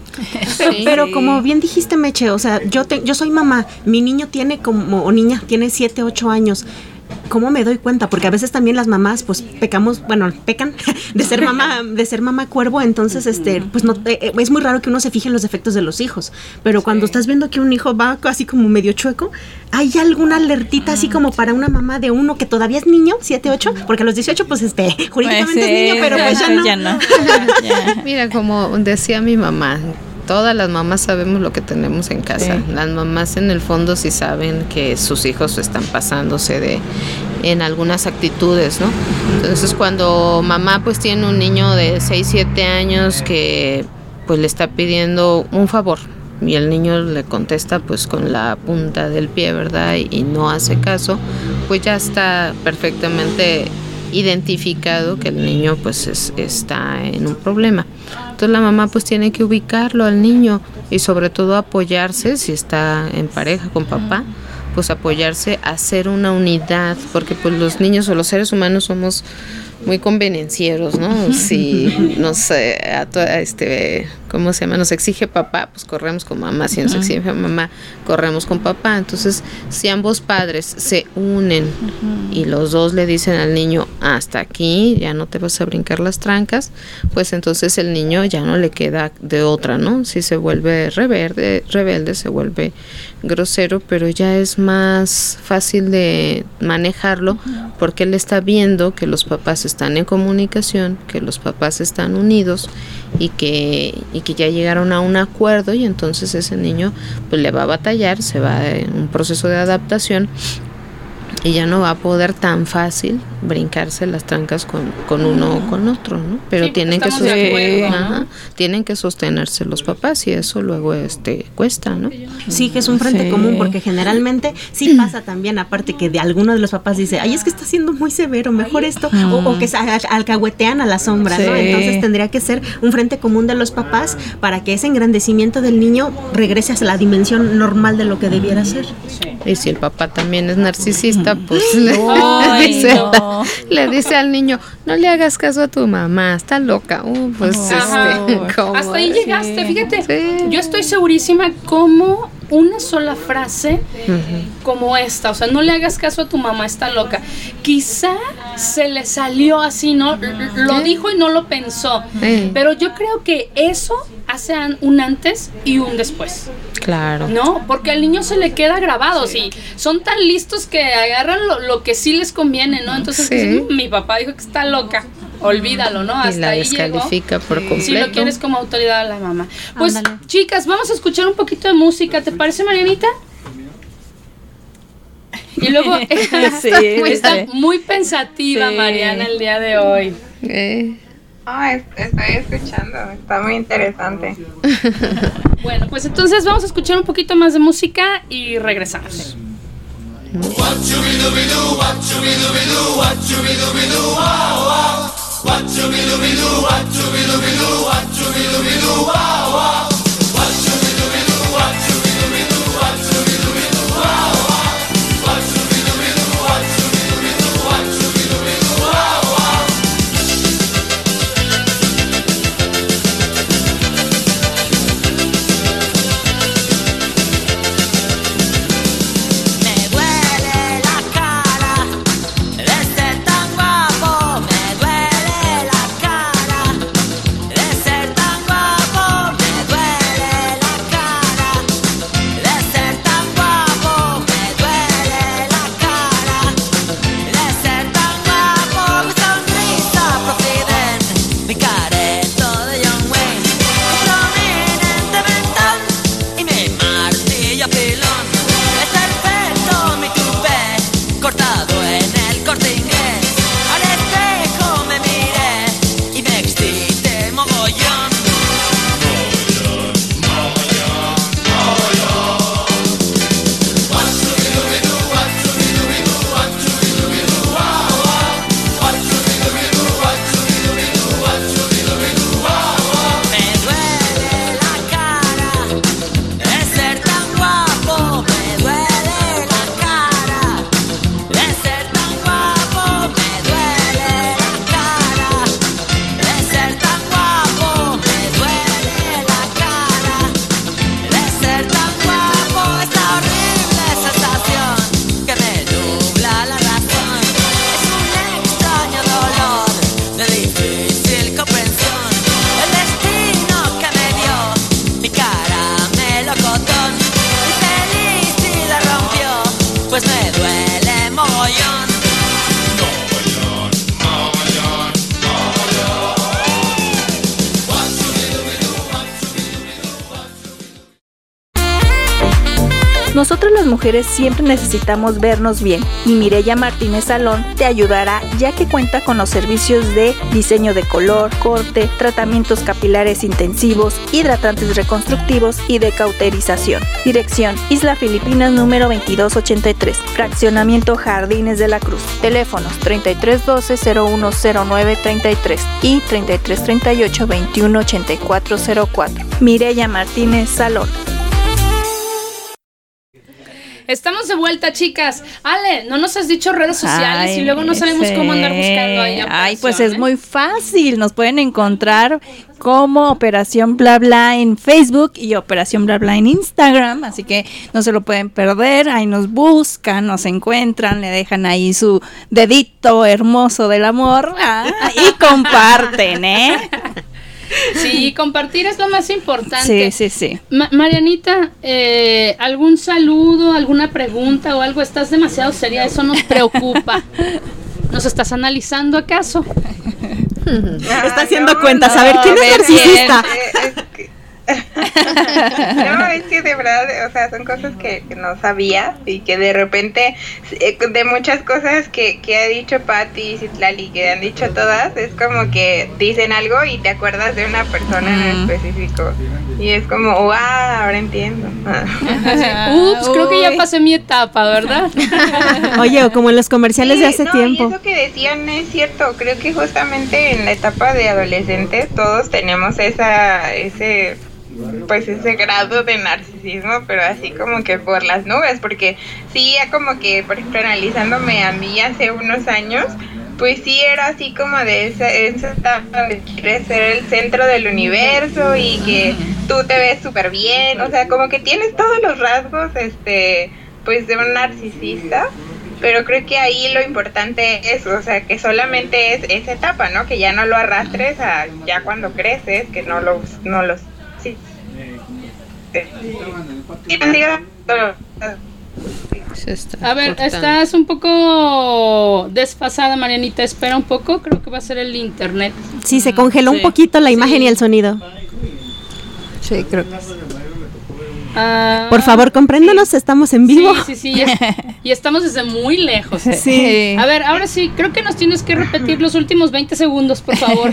Pero, Sí. pero como bien dijiste, Meche, o sea, yo te, yo soy mamá, mi niño tiene como, o niña, tiene siete, ocho años. ¿Cómo me doy cuenta? Porque a veces también las mamás, pues, pecamos, bueno, pecan de ser mamá, de ser mamá cuervo, entonces, este, pues, no, eh, es muy raro que uno se fije en los defectos de los hijos, pero cuando estás viendo que un hijo va así como medio chueco, ¿hay alguna alertita así como para una mamá de uno que todavía es niño, siete, ocho? Porque a los dieciocho, pues, este, jurídicamente Pues sí, es niño, pero pues ya no. ya no. Ya. Mira, como decía mi mamá, todas las mamás sabemos lo que tenemos en casa. Sí. Las mamás en el fondo sí saben que sus hijos están pasándose de en algunas actitudes, ¿no? Entonces cuando mamá pues tiene un niño de seis, siete años que pues le está pidiendo un favor y el niño le contesta pues con la punta del pie, ¿verdad? Y, y no hace caso, pues ya está perfectamente identificado que el niño pues es, está en un problema. Entonces la mamá pues tiene que ubicarlo al niño y sobre todo apoyarse, si está en pareja con papá, pues apoyarse a hacer una unidad, porque pues los niños o los seres humanos somos muy convenencieros, ¿no? Si nos, eh, a to- este, ¿cómo se llama? Nos exige papá, pues corremos con mamá. Si nos exige mamá, corremos con papá. Entonces, si ambos padres se unen y los dos le dicen al niño, hasta aquí, ya no te vas a brincar las trancas, pues entonces el niño ya no le queda de otra, ¿no? Si se vuelve rebelde, rebelde, se vuelve grosero, pero ya es más fácil de manejarlo porque él está viendo que los papás están en comunicación, que los papás están unidos y que y que ya llegaron a un acuerdo, y entonces ese niño pues le va a batallar, se va en un proceso de adaptación y ya no va a poder tan fácil brincarse las trancas con, con uno o con otro, ¿no? Pero Sí, tienen que estamos de sostener, acuerdo, ¿no? ajá, tienen que sostenerse los papás y eso luego este cuesta, ¿no? Sí, que es un frente Sí. común, porque generalmente sí pasa también, aparte que de alguno de los papás dice, ay, es que está siendo muy severo, mejor esto, o, o que se a- alcahuetean a la sombra, ¿no? Sí. Entonces tendría que ser un frente común de los papás para que ese engrandecimiento del niño regrese a la dimensión normal de lo que debiera ser. Y si el papá también es narcisista, pues le, Ay, dice, no. le dice al niño, no le hagas caso a tu mamá, está loca. Uh, pues Ajá. este, ¿cómo? Hasta ahí llegaste, fíjate. Sí. Yo estoy segurísima como una sola frase como esta, o sea, no le hagas caso a tu mamá, está loca. Quizá se le salió así, ¿no? L- Lo dijo y no lo pensó. Sí. Pero yo creo que eso hace an- un antes y un después. Claro. No, porque al niño se le queda grabado, sí. Son tan listos que agarran lo, lo que sí les conviene, ¿no? Entonces, Sí. dicen, "Mm, mi papá dijo que está loca. Olvídalo, ¿no? Y Hasta la ahí llegó. descalifica por completo. Si lo quieres como autoridad a la mamá. Pues, Ándale. chicas, vamos a escuchar un poquito de música. ¿Te parece, Marianita? Y luego Sí, está sí. muy pensativa Sí. Mariana el día de hoy. Eh, Ah, es- estoy escuchando, está muy interesante. Bueno, pues entonces vamos a escuchar un poquito más de música y regresamos. Me duele la cara de ser tan guapo, me duele la cara de ser tan guapo. Nosotras las mujeres siempre necesitamos vernos bien y Mireya Martínez Salón te ayudará, ya que cuenta con los servicios de diseño de color, corte, tratamientos capilares intensivos, hidratantes reconstructivos y de cauterización. Dirección: Isla Filipinas número veintidós ochenta y tres, Fraccionamiento Jardines de la Cruz. Teléfonos treinta y tres doce cero uno cero nueve treinta y tres y treinta y tres treinta y ocho veintiuno ochenta y cuatro cero cuatro. Mireya Martínez Salón. Estamos de vuelta, chicas. Ale, no nos has dicho redes sociales Ay, y luego no sabemos sí. cómo andar buscando ahí. Ay, pues operación, es ¿eh? muy fácil. Nos pueden encontrar como Operación Bla Bla en Facebook y Operación Bla Bla en Instagram. Así que no se lo pueden perder. Ahí nos buscan, nos encuentran, le dejan ahí su dedito hermoso del amor, ¿ah? Y comparten, ¿eh? Sí, compartir es lo más importante. Sí, sí, sí. Ma- Marianita, eh, ¿algún saludo, alguna pregunta o algo? Estás demasiado seria, eso nos preocupa. ¿Nos estás analizando acaso? Está haciendo no, cuentas, a ver, no, ¿quién a es ver, narcisista? Eh, es que- no, es que de verdad, o sea, son cosas que, que no sabía y que de repente, eh, de muchas cosas que, que ha dicho Patti y Citlali, que han dicho todas, es como que dicen algo y te acuerdas de una persona en Mm. específico. Y es como, wow, ahora entiendo. Ups, creo que ya Uy. pasé mi etapa, ¿verdad? Oye, o como en los comerciales Sí, de hace no, tiempo. Y eso que decían es cierto, creo que justamente en la etapa de adolescentes todos tenemos esa, ese, pues ese grado de narcisismo, pero así como que por las nubes, porque sí, ya como que, por ejemplo, analizándome a mí hace unos años, pues sí era así como de esa, esa etapa de querer ser el centro del universo y que tú te ves súper bien, o sea, como que tienes todos los rasgos, este, pues de un narcisista. Pero creo que ahí lo importante es, o sea, que solamente es esa etapa, ¿no? Que ya no lo arrastres a ya cuando creces, que no lo, no los, sí. Se está A ver, cortando. estás un poco desfasada, Marianita. Espera un poco, creo que va a ser el internet. Sí, se congeló Sí. un poquito la imagen Sí. y el sonido. Sí, creo que Ah, Por favor, compréndanos, estamos en vivo. Sí, sí, sí. Y, es- y estamos desde muy lejos. sí. A ver, ahora sí, creo que nos tienes que repetir los últimos veinte segundos, por favor.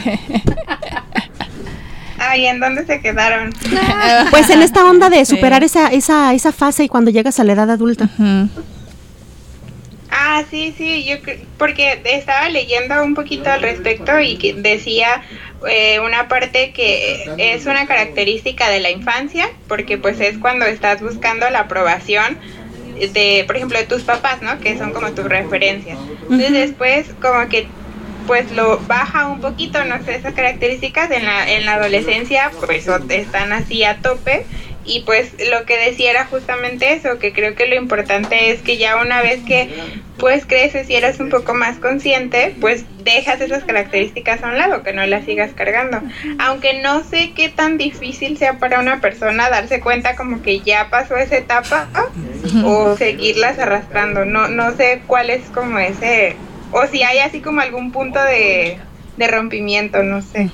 Ay, ¿en dónde se quedaron? Pues en esta onda de superar Sí. esa, esa, esa fase y cuando llegas a la edad adulta. Ujú. Ah, sí, sí, yo cre- porque estaba leyendo un poquito al respecto y que decía eh, una parte que es una característica de la infancia, porque pues es cuando estás buscando la aprobación de, por ejemplo, de tus papás, ¿no? Que son como tus referencias. Entonces después como que pues lo baja un poquito, no sé, esas características en la, en la adolescencia pues o- están así a tope. Y pues lo que decía era justamente eso, que creo que lo importante es que ya una vez que pues creces y eres un poco más consciente, pues dejas esas características a un lado, que no las sigas cargando. Aunque no sé qué tan difícil sea para una persona darse cuenta como que ya pasó esa etapa o seguirlas arrastrando. No, no sé cuál es como ese, o si hay así como algún punto de, de rompimiento, no sé.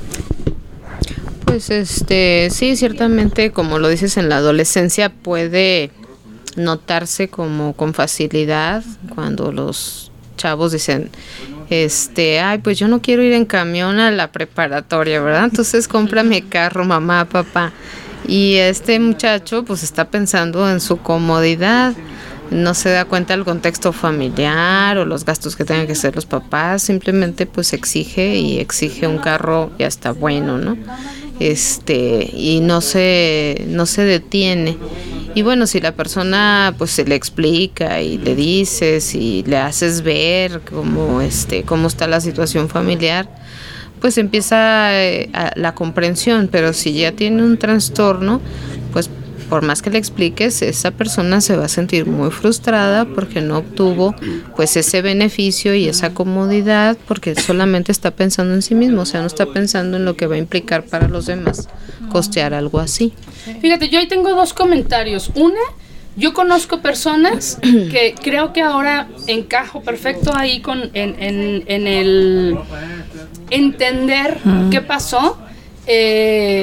Pues este, sí, ciertamente, como lo dices, en la adolescencia puede notarse como con facilidad cuando los chavos dicen, este, ay, pues yo no quiero ir en camión a la preparatoria, ¿verdad? Entonces cómprame carro, mamá, papá. Y este muchacho pues está pensando en su comodidad, no se da cuenta del contexto familiar o los gastos que tengan que hacer los papás, simplemente pues exige y exige un carro ya está bueno, ¿no? Este, y no se, no se detiene. Y bueno, si la persona pues se le explica y le dices y le haces ver cómo este, cómo está la situación familiar, pues empieza eh, a, la comprensión. Pero si ya tiene un trastorno, pues por más que le expliques, esa persona se va a sentir muy frustrada porque no obtuvo pues ese beneficio y esa comodidad, porque solamente está pensando en sí mismo, o sea, no está pensando en lo que va a implicar para los demás costear algo así. Fíjate, yo ahí tengo dos comentarios. Una, yo conozco personas que creo que ahora encajo perfecto ahí con en, en, en el entender qué pasó. Eh,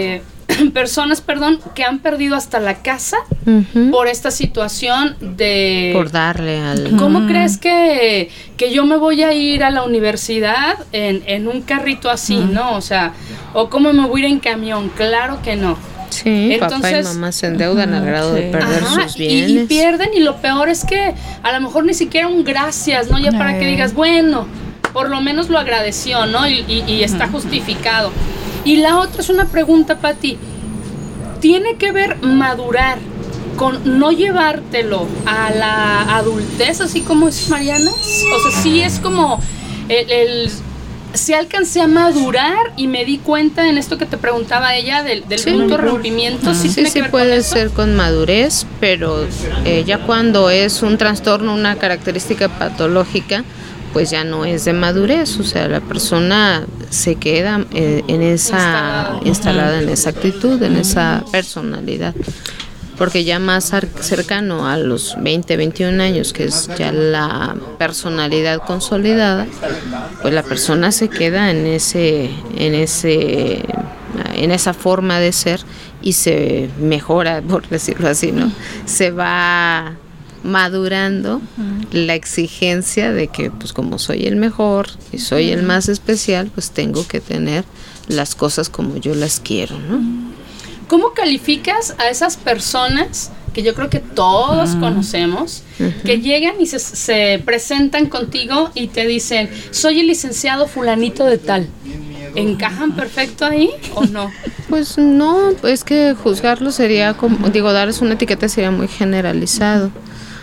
personas, perdón, que han perdido hasta la casa uh-huh. por esta situación de... Por darle al... ¿Cómo uh-huh. crees que, que yo me voy a ir a la universidad en, en un carrito así, uh-huh. no? O sea, o cómo me voy a ir en camión, claro que no. Sí, entonces, papá y mamá se endeudan uh-huh, al grado sí. de perder Ajá, sus bienes. Y, y pierden, y lo peor es que a lo mejor ni siquiera un gracias, ¿no? Ya para que digas, bueno, por lo menos lo agradeció, ¿no? Y, y, y está justificado. Y la otra es una pregunta para ti. ¿Tiene que ver madurar con no llevártelo a la adultez, así como es Mariana? O sea, sí es como el... el sí alcancé a madurar y me di cuenta en esto que te preguntaba ella del, del sí. punto de rompimiento. Sí, sí, tiene sí que ver puede con ser con madurez, pero eh, ya cuando es un trastorno, una característica patológica, pues ya no es de madurez, o sea, la persona se queda eh, en esa instalada, instalada uh-huh. en esa actitud, en uh-huh. esa personalidad. Porque ya más cercano a los veinte, veintiún años, que es ya la personalidad consolidada, pues la persona se queda en ese, en ese, en esa forma de ser y se mejora, por decirlo así, ¿no? Se va madurando uh-huh. la exigencia de que, pues como soy el mejor y soy uh-huh. el más especial, pues tengo que tener las cosas como yo las quiero, ¿no? Uh-huh. ¿Cómo calificas a esas personas que yo creo que todos uh-huh. conocemos, uh-huh. que llegan y se, se presentan contigo y te dicen, soy el licenciado fulanito de tal? ¿Encajan perfecto ahí o no? Pues no, es que juzgarlo sería como, digo, darles una etiqueta sería muy generalizado,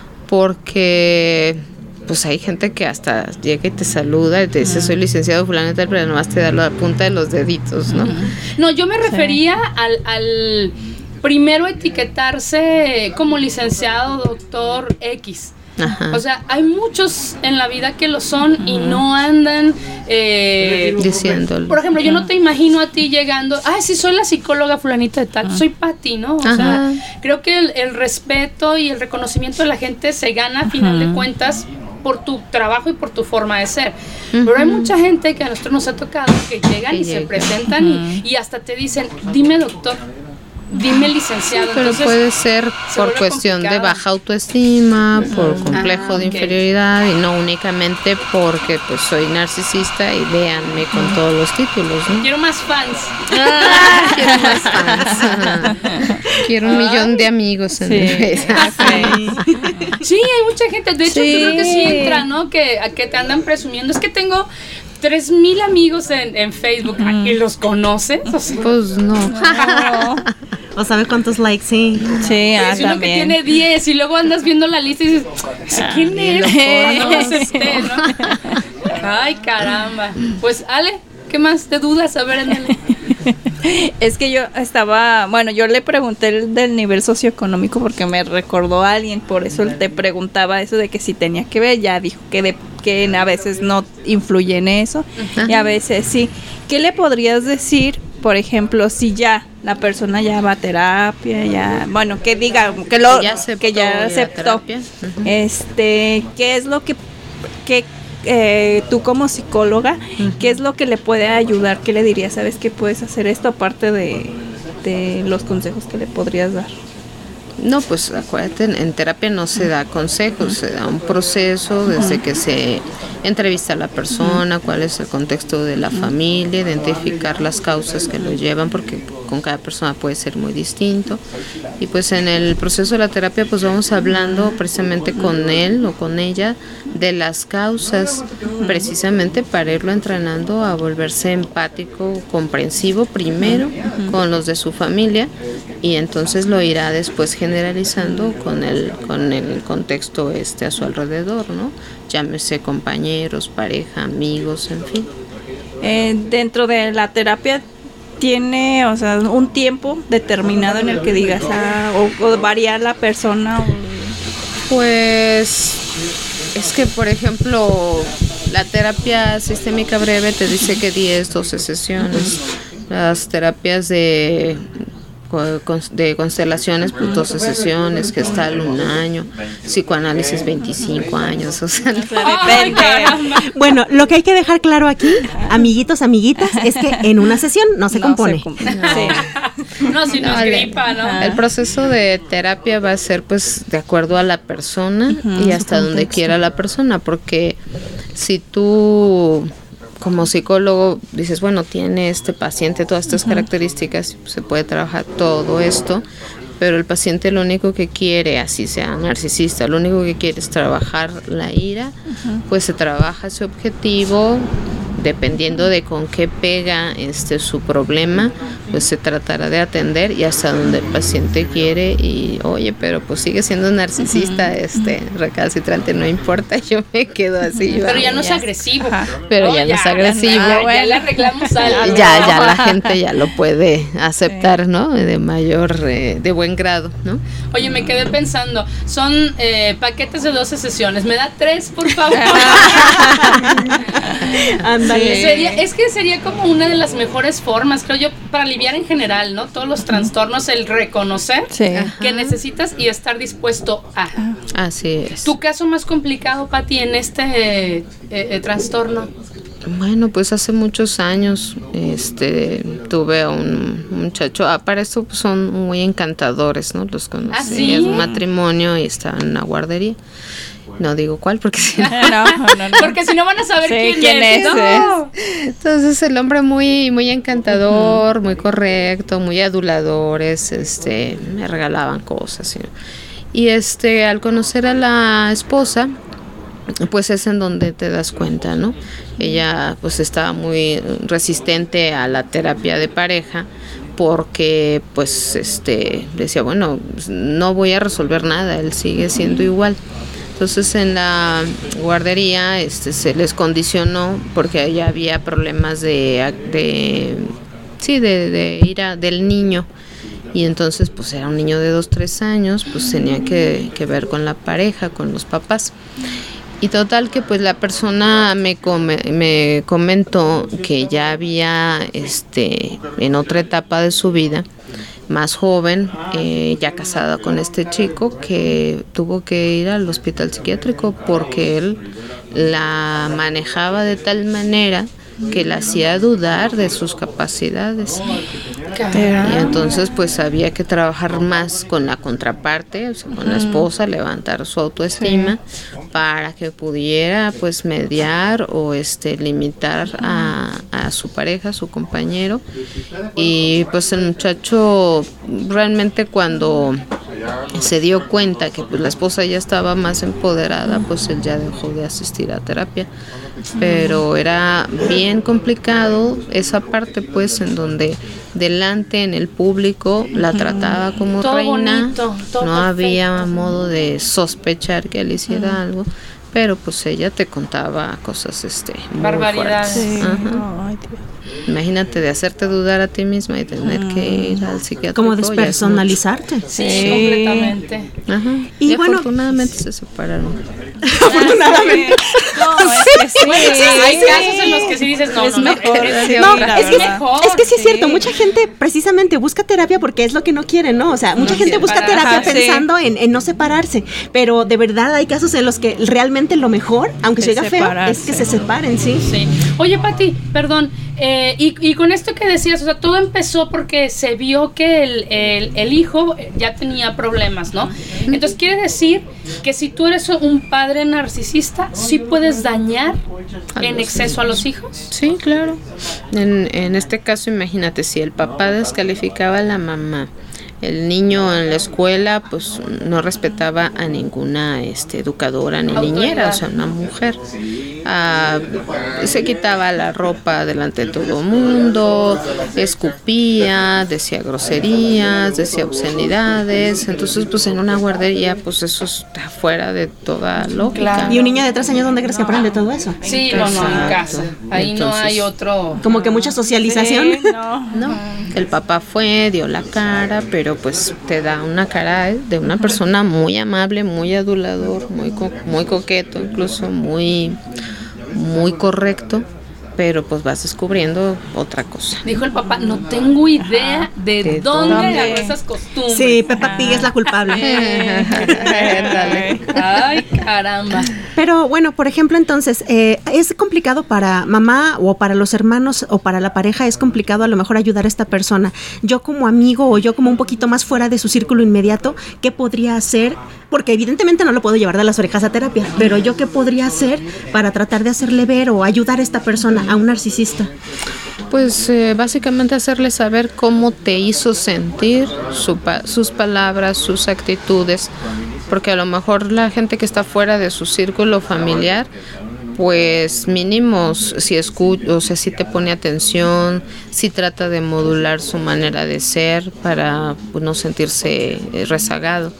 porque pues hay gente que hasta llega y te saluda y te dice, soy licenciado fulano y tal, pero nomás te da la punta de los deditos, ¿no? No, yo me refería sí. al, al primero etiquetarse como licenciado, doctor X. Ajá. O sea, hay muchos en la vida que lo son uh-huh. y no andan eh, diciéndolo. Por ejemplo, yo no te imagino a ti llegando, ay, sí, soy la psicóloga fulanita de tal, uh-huh. soy Pati, ¿no? O Ajá. sea, creo que el, el respeto y el reconocimiento de la gente se gana a final uh-huh. de cuentas por tu trabajo y por tu forma de ser. Uh-huh. Pero hay mucha gente que a nosotros nos ha tocado que llegan y, y se presentan uh-huh. y, y hasta te dicen, dime doctor, dime licenciado. Sí, pero entonces, puede ser por cuestión complicado. De baja autoestima, por complejo ah, de okay. inferioridad y no únicamente porque pues soy narcisista y véanme con uh-huh. todos los títulos, ¿no? Quiero más fans. Ah, quiero más fans. Quiero un Ay. millón de amigos en sí. mi vida. Sí. Sí, hay mucha gente. De hecho, sí. yo creo que sí entra, ¿no? Que, a que te andan presumiendo. Es que tengo tres mil amigos en, en Facebook. Uh-huh. ¿Y los conoces? O sea, pues no. no. ¿O sabe cuántos likes? Sí. Sí, ah, es uno también. que tiene diez y luego andas viendo la lista y dices, ¿quién es? No, no es este, ¿no? Ay, caramba. Pues, Ale, ¿qué más te dudas? A ver, Ale. Es que yo estaba, bueno, yo le pregunté el del nivel socioeconómico porque me recordó a alguien, por eso te preguntaba eso de que si tenía que ver, ya dijo que de, que a veces no influye en eso uh-huh. y a veces sí. ¿Qué le podrías decir, por ejemplo, si ya la persona ya va a terapia, ya, bueno, que diga que lo que ya aceptó, que ya aceptó uh-huh. este, qué es lo que que Eh, tú como psicóloga, uh-huh. ¿qué es lo que le puede ayudar? ¿Qué le dirías? ¿Sabes que puedes hacer esto aparte de, de los consejos que le podrías dar? No, pues acuérdate, en terapia no se da consejos, se da un proceso desde que se entrevista a la persona, cuál es el contexto de la familia, identificar las causas que lo llevan, porque con cada persona puede ser muy distinto. Y pues en el proceso de la terapia pues vamos hablando precisamente con él o con ella de las causas, precisamente para irlo entrenando a volverse empático, comprensivo primero con los de su familia, y entonces lo irá después generalizando con el con el contexto este a su alrededor, ¿no? Llámese compañeros, pareja, amigos, en fin. Eh, dentro de la terapia tiene, o sea, un tiempo determinado en el que digas, ah, o, o varía la persona. O... Pues es que, por ejemplo, la terapia sistémica breve te dice que diez, doce sesiones. Las terapias de de constelaciones, pues doce sesiones, gestal un año, psicoanálisis veinticinco años, o sea, no. Depende. Bueno, lo que hay que dejar claro aquí, amiguitos, amiguitas, es que en una sesión no se no compone. Se no. Sí. No, si no, No, es el- gripa, ¿no? El proceso de terapia va a ser pues de acuerdo a la persona Ujú, y su hasta donde contexto. quiera la persona, porque si tú como psicólogo dices, bueno, tiene este paciente todas estas Ujú. características, se puede trabajar todo esto, pero el paciente lo único que quiere, así sea narcisista, lo único que quiere es trabajar la ira, pues se trabaja ese objetivo, dependiendo de con qué pega este su problema, pues se tratará de atender y hasta donde el paciente quiere. Y oye, pero pues sigue siendo narcisista, este recalcitrante, no importa, yo me quedo así. Pero vamos. ya no es agresivo. Pero ya no es agresivo. Ya, ya le arreglamos algo. Ya, ya la gente ya lo puede aceptar, ¿no? De mayor, eh, de buen grado, ¿no? Oye, me quedé pensando, son eh, paquetes de doce sesiones, ¿me da tres, por favor? Ándale. Sería, es que sería como una de las mejores formas, creo yo, para aliviar en general, ¿no? Todos los trastornos, el reconocer Sí. que necesitas y estar dispuesto a. Así es. ¿Tu caso más complicado, Pati, en este eh, eh, trastorno? Bueno, pues hace muchos años este tuve a un muchacho, ah, para esto pues, son muy encantadores, ¿no? Los conocí, ¿Ah, sí? es un matrimonio y estaba en una guardería. No digo cuál porque si no, No, no, no. Porque si no van a saber Sí, quién, quién es. es, ¿no? entonces el hombre muy muy encantador, muy correcto, muy adulador, es, este me regalaban cosas, ¿sí? Y este al conocer a la esposa, pues es en donde te das cuenta, ¿no? Ella pues estaba muy resistente a la terapia de pareja porque pues este decía, bueno, no voy a resolver nada, él sigue siendo igual. Entonces en la guardería este se les condicionó porque ella había problemas de de sí, de, de ira del niño. Y entonces pues era un niño de dos, tres años, pues tenía que, que ver con la pareja, con los papás. Y total que pues la persona me come, me comentó que ya había este en otra etapa de su vida, más joven, eh, ya casada con este chico, que tuvo que ir al hospital psiquiátrico porque él la manejaba de tal manera que la hacía dudar de sus capacidades. Y entonces pues había que trabajar más con la contraparte, o sea, con la esposa, levantar su autoestima para que pudiera pues mediar o este limitar a, a su pareja, a su compañero. Y pues el muchacho realmente cuando se dio cuenta que pues la esposa ya estaba más empoderada, pues él ya dejó de asistir a terapia. Pero era bien complicado esa parte pues en donde delante en el público la trataba como Todo reina, bonito, todo no perfecto. había modo de sospechar que él hiciera algo, pero pues ella te contaba cosas este muy Barbaridades. fuertes. Sí. Ajá. Ay, Dios. Imagínate de hacerte dudar a ti misma y tener que ir al psiquiatra. Como despersonalizarte. Sí, completamente. Ajá. Y Y, bueno- afortunadamente se separaron. Afortunadamente. No, es que sí. Bueno, sí, hay sí. casos en los que sí dices, no, Es no, no, mejor, es, sí, No, la es que, verdad. mejor. es que sí es Sí. cierto, mucha gente precisamente busca terapia porque es lo que no quiere, ¿no? O sea, mucha No gente quiere busca parar. terapia Ajá, sí. pensando en, en no separarse, pero de verdad hay casos en los que realmente lo mejor, aunque se Es oiga feo, es separarse. que se separen, ¿sí? Sí. Oye, Pati, perdón, eh, y, y con esto que decías, o sea, todo empezó porque se vio que el, el, el hijo ya tenía problemas, ¿no? Entonces, quiere decir que si tú eres un padre narcisista, sí puedes dañar A en los exceso a los hijos. Sí, claro. En, en este caso, imagínate, si el papá descalificaba a la mamá, el niño en la escuela pues no respetaba a ninguna este, educadora ni Autoridad. niñera, o sea, una mujer. Ah, se quitaba la ropa delante de todo el mundo, escupía, decía groserías, decía obscenidades. Entonces, pues en una guardería, pues eso está fuera de toda lógica. Claro. Y un niño de tres años, ¿dónde crees que aprende todo eso? Sí, no, no, en casa. Ahí no Entonces- hay otro. Como que mucha socialización. Sí, no. No, el papá fue, dio la cara, pero pues te da una cara de una persona muy amable, muy adulador, muy co- muy coqueto, incluso muy muy correcto, pero pues vas descubriendo otra cosa. Dijo el papá, no tengo idea de, ¿De dónde dónde? agarró esas costumbres. Sí, Peppa Pig es la culpable. Ay, ay, caramba. Pero bueno, por ejemplo, entonces, eh, es complicado para mamá o para los hermanos o para la pareja, es complicado a lo mejor ayudar a esta persona. Yo como amigo o yo como un poquito más fuera de su círculo inmediato, ¿qué podría hacer? Porque evidentemente no lo puedo llevar de las orejas a terapia, pero yo qué podría hacer para tratar de hacerle ver o ayudar a esta persona, a un narcisista. Pues eh, básicamente hacerle saber cómo te hizo sentir, su pa- sus palabras, sus actitudes, porque a lo mejor la gente que está fuera de su círculo familiar, pues mínimo si escucha, o sea, si te pone atención, si trata de modular su manera de ser para pues, no sentirse eh, rezagado.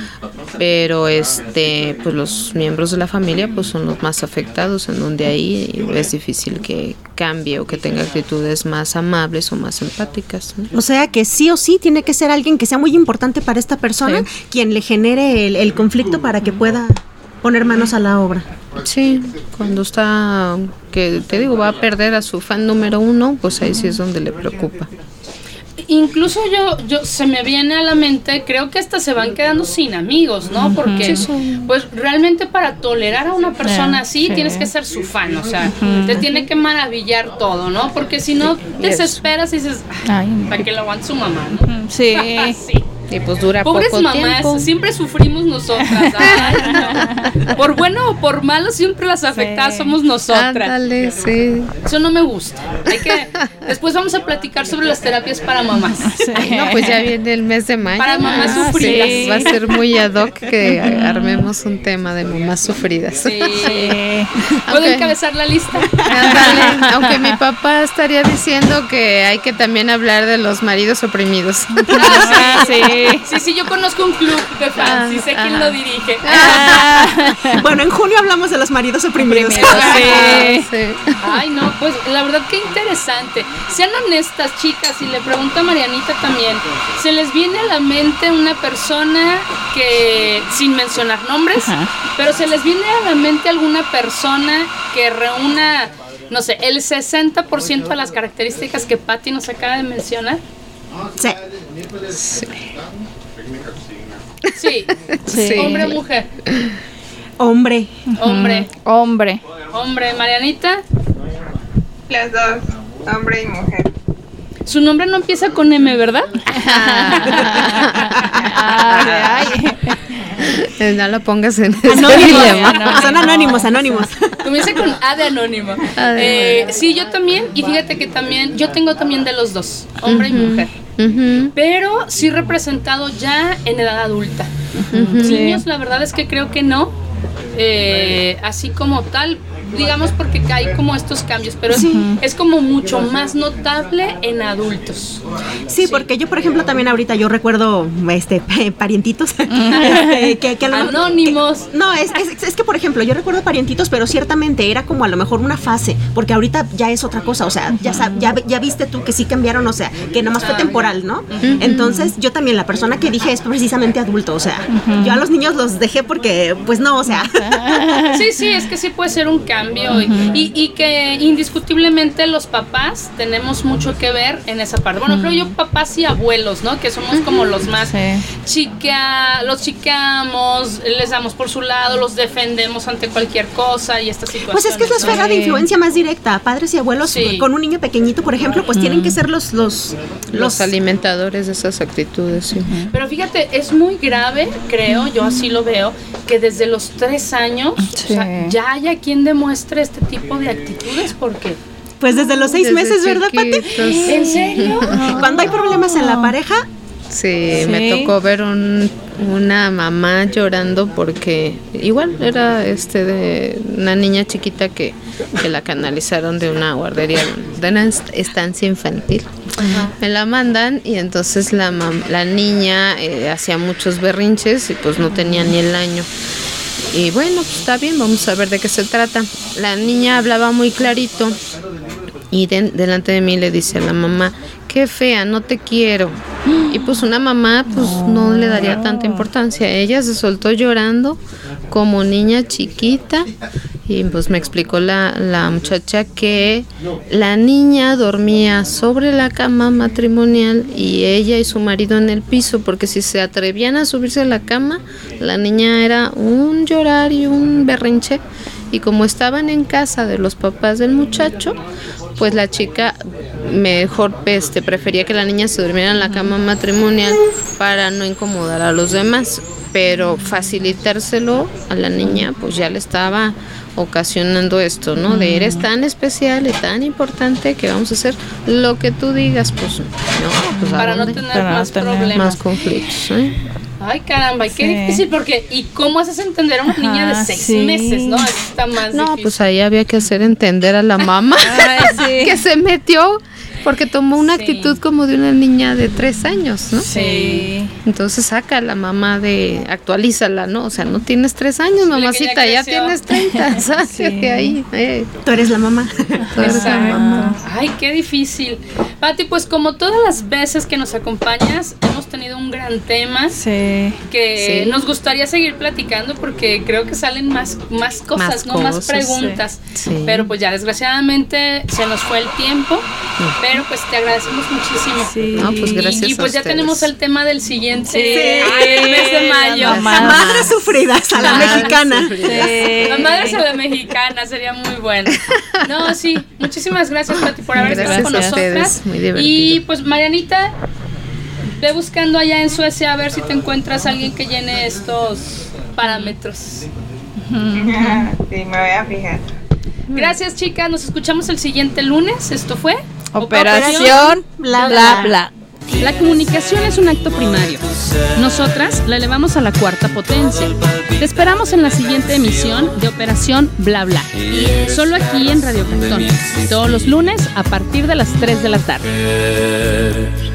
Pero este pues los miembros de la familia pues son los más afectados, en donde ahí es difícil que cambie o que tenga actitudes más amables o más empáticas, ¿no? O sea que sí o sí tiene que ser alguien que sea muy importante para esta persona, sí, quien le genere el, el conflicto para que pueda poner manos a la obra. Sí, cuando está, que te digo, va a perder a su fan número uno, pues ahí sí es donde le preocupa. Incluso yo, yo se me viene a la mente, creo que hasta se van quedando sin amigos, ¿no? Porque sí, pues realmente para tolerar a una persona así, sí, tienes que ser su fan, o sea, uh-huh, te tiene que maravillar todo, ¿no? Porque si no, sí, desesperas y dices, ay, para que lo aguante su mamá, ¿no? Sí. Sí. Y pues dura Pobres poco mamás, tiempo. Siempre sufrimos nosotras. Ay, no. Por bueno o por malo, siempre las afectadas sí, somos nosotras. Ándale, sí. Eso no me gusta. Hay que, después vamos a platicar sobre las terapias para mamás. Sí. No, pues ya viene el mes de mayo. Para mamás ah, sufridas. Sí. Va a ser muy ad hoc que armemos un tema de mamás sufridas. Sí. ¿Puedo aunque, encabezar la lista? Ándale, aunque mi papá estaría diciendo que hay que también hablar de los maridos oprimidos. Ah, sí. Sí, sí, yo conozco un club de fans, ah, y sé ah, quién lo dirige. Ah. Bueno, en junio hablamos de los maridos oprimidos. Sí. Sí. Ay, no, pues la verdad que interesante. Sean honestas, chicas, y le pregunto a Marianita también, ¿se les viene a la mente una persona que, sin mencionar nombres, ajá, pero se les viene a la mente alguna persona que reúna, no sé, el sesenta por ciento de las características que Patti nos acaba de mencionar? Sí. Sí. Sí. Sí. Hombre o mujer. Hombre. Hombre. Uh-huh. Hombre. Hombre. Marianita. Las dos. Hombre y mujer. Su nombre no empieza con M, ¿verdad? Ay, ay. No lo pongas en anónimos, anónimos. Son anónimos, anónimos. Comienza con A de anónimo. A de eh, sí, yo también, y fíjate que también, yo tengo también de los dos, hombre uh-huh, y mujer. Uh-huh. Pero sí representado ya en edad adulta. Uh-huh. Niños, sí, la verdad es que creo que no. Eh, así como tal, digamos, porque hay como estos cambios, pero sí, es, es como mucho más notable en adultos. Sí, sí, porque yo, por ejemplo, también ahorita yo recuerdo este parientitos este, que, que a lo anónimos. Que, no, es, es, es que, por ejemplo, yo recuerdo parientitos, pero ciertamente era como a lo mejor una fase, porque ahorita ya es otra cosa, o sea, ya, ya, ya viste tú que sí cambiaron, o sea, que nomás fue temporal, ¿no? Uh-huh. Entonces, yo también, la persona que dije es precisamente adulto, o sea, uh-huh, yo a los niños los dejé porque, pues no, o sea. Sí, sí, es que sí puede ser un cambio, uh-huh, y, y que indiscutiblemente los papás tenemos mucho que ver en esa parte. Bueno, uh-huh, creo yo papás y abuelos, ¿no? Que somos uh-huh, como los más, sí, chica, los chiqueamos, les damos por su lado, los defendemos ante cualquier cosa y estas situaciones. Pues es que es la esfera, sí, de influencia más directa. Padres y abuelos, sí, con un niño pequeñito, por ejemplo, pues uh-huh, tienen que ser los los, los los alimentadores de esas actitudes, sí. Uh-huh. Pero fíjate, es muy grave, creo, yo así lo veo, que desde los tres años, sí, o sea, ya haya quien demuestre este tipo de actitudes, porque pues desde los seis desde meses, ¿verdad, Pati? ¿En serio? Cuando hay problemas en la pareja. Sí, sí, me tocó ver un, una mamá llorando porque igual era este de una niña chiquita que, que la canalizaron de una guardería, de una estancia infantil. Ajá. Me la mandan y entonces la, la niña eh, hacía muchos berrinches y pues no tenía ni el año. Y bueno, pues está bien, vamos a ver de qué se trata. La niña hablaba muy clarito y de, delante de mí le dice a la mamá, qué fea, no te quiero. Y pues una mamá pues no le daría tanta importancia. Ella se soltó llorando como niña chiquita Y pues me explicó la, la muchacha que la niña dormía sobre la cama matrimonial y ella y su marido en el piso, porque si se atrevían a subirse a la cama, la niña era un llorar y un berrinche. Y como estaban en casa de los papás del muchacho, pues la chica mejor este, prefería que la niña se durmiera en la cama matrimonial para no incomodar a los demás. Pero facilitárselo a la niña, pues ya le estaba ocasionando esto, ¿no? De eres tan especial y tan importante que vamos a hacer lo que tú digas, pues no, pues para ¿a no dónde? tener Para no más tener problemas. Más conflictos, ¿eh? Ay, caramba, y qué Sí. difícil, porque ¿y cómo haces entender a una niña de Ajá, seis sí. meses, no? Eso está más No, difícil. pues ahí había que hacer entender a la mamá Ay, sí. que se metió porque tomó una Sí. actitud como de una niña de tres años, ¿no? Sí. Entonces saca a la mamá de, actualízala, ¿no? O sea, no tienes tres años, Dile que mamacita, ya ya creció. tienes treinta, sácate Sí. ahí. Eh. Tú eres la mamá. Tú eres la Exacto. mamá. Ay, qué difícil. Pati, pues como todas las veces que nos acompañas, hemos tenido un gran tema Sí. que Sí. nos gustaría seguir platicando porque creo que salen más, más cosas, Más ¿no? Más cosas, preguntas. sí. Sí. Pero pues ya desgraciadamente se nos fue el tiempo, pero pues te agradecemos muchísimo. Sí. No, pues gracias Y, y pues a ya ustedes. tenemos el tema del siguiente Sí. ay, el mes de mayo. La mamá. Madres sufridas a la Madres mexicana. sufridas. Sí. La madre a la mexicana sería muy bueno. No, sí, muchísimas gracias, Pati, por haber Gracias estado con a nosotras. ustedes, muy divertido. Y pues Marianita, ve buscando allá en Suecia a ver si te encuentras a alguien que llene estos parámetros. Sí, me voy a fijar. Gracias, chicas, nos escuchamos el siguiente lunes. Esto fue Operación bla bla bla. La comunicación es un acto primario. Nosotras la elevamos a la cuarta potencia. Te esperamos en la siguiente emisión de Operación Bla Bla. Solo aquí en Radio Cantón. Todos los lunes a partir de las tres de la tarde.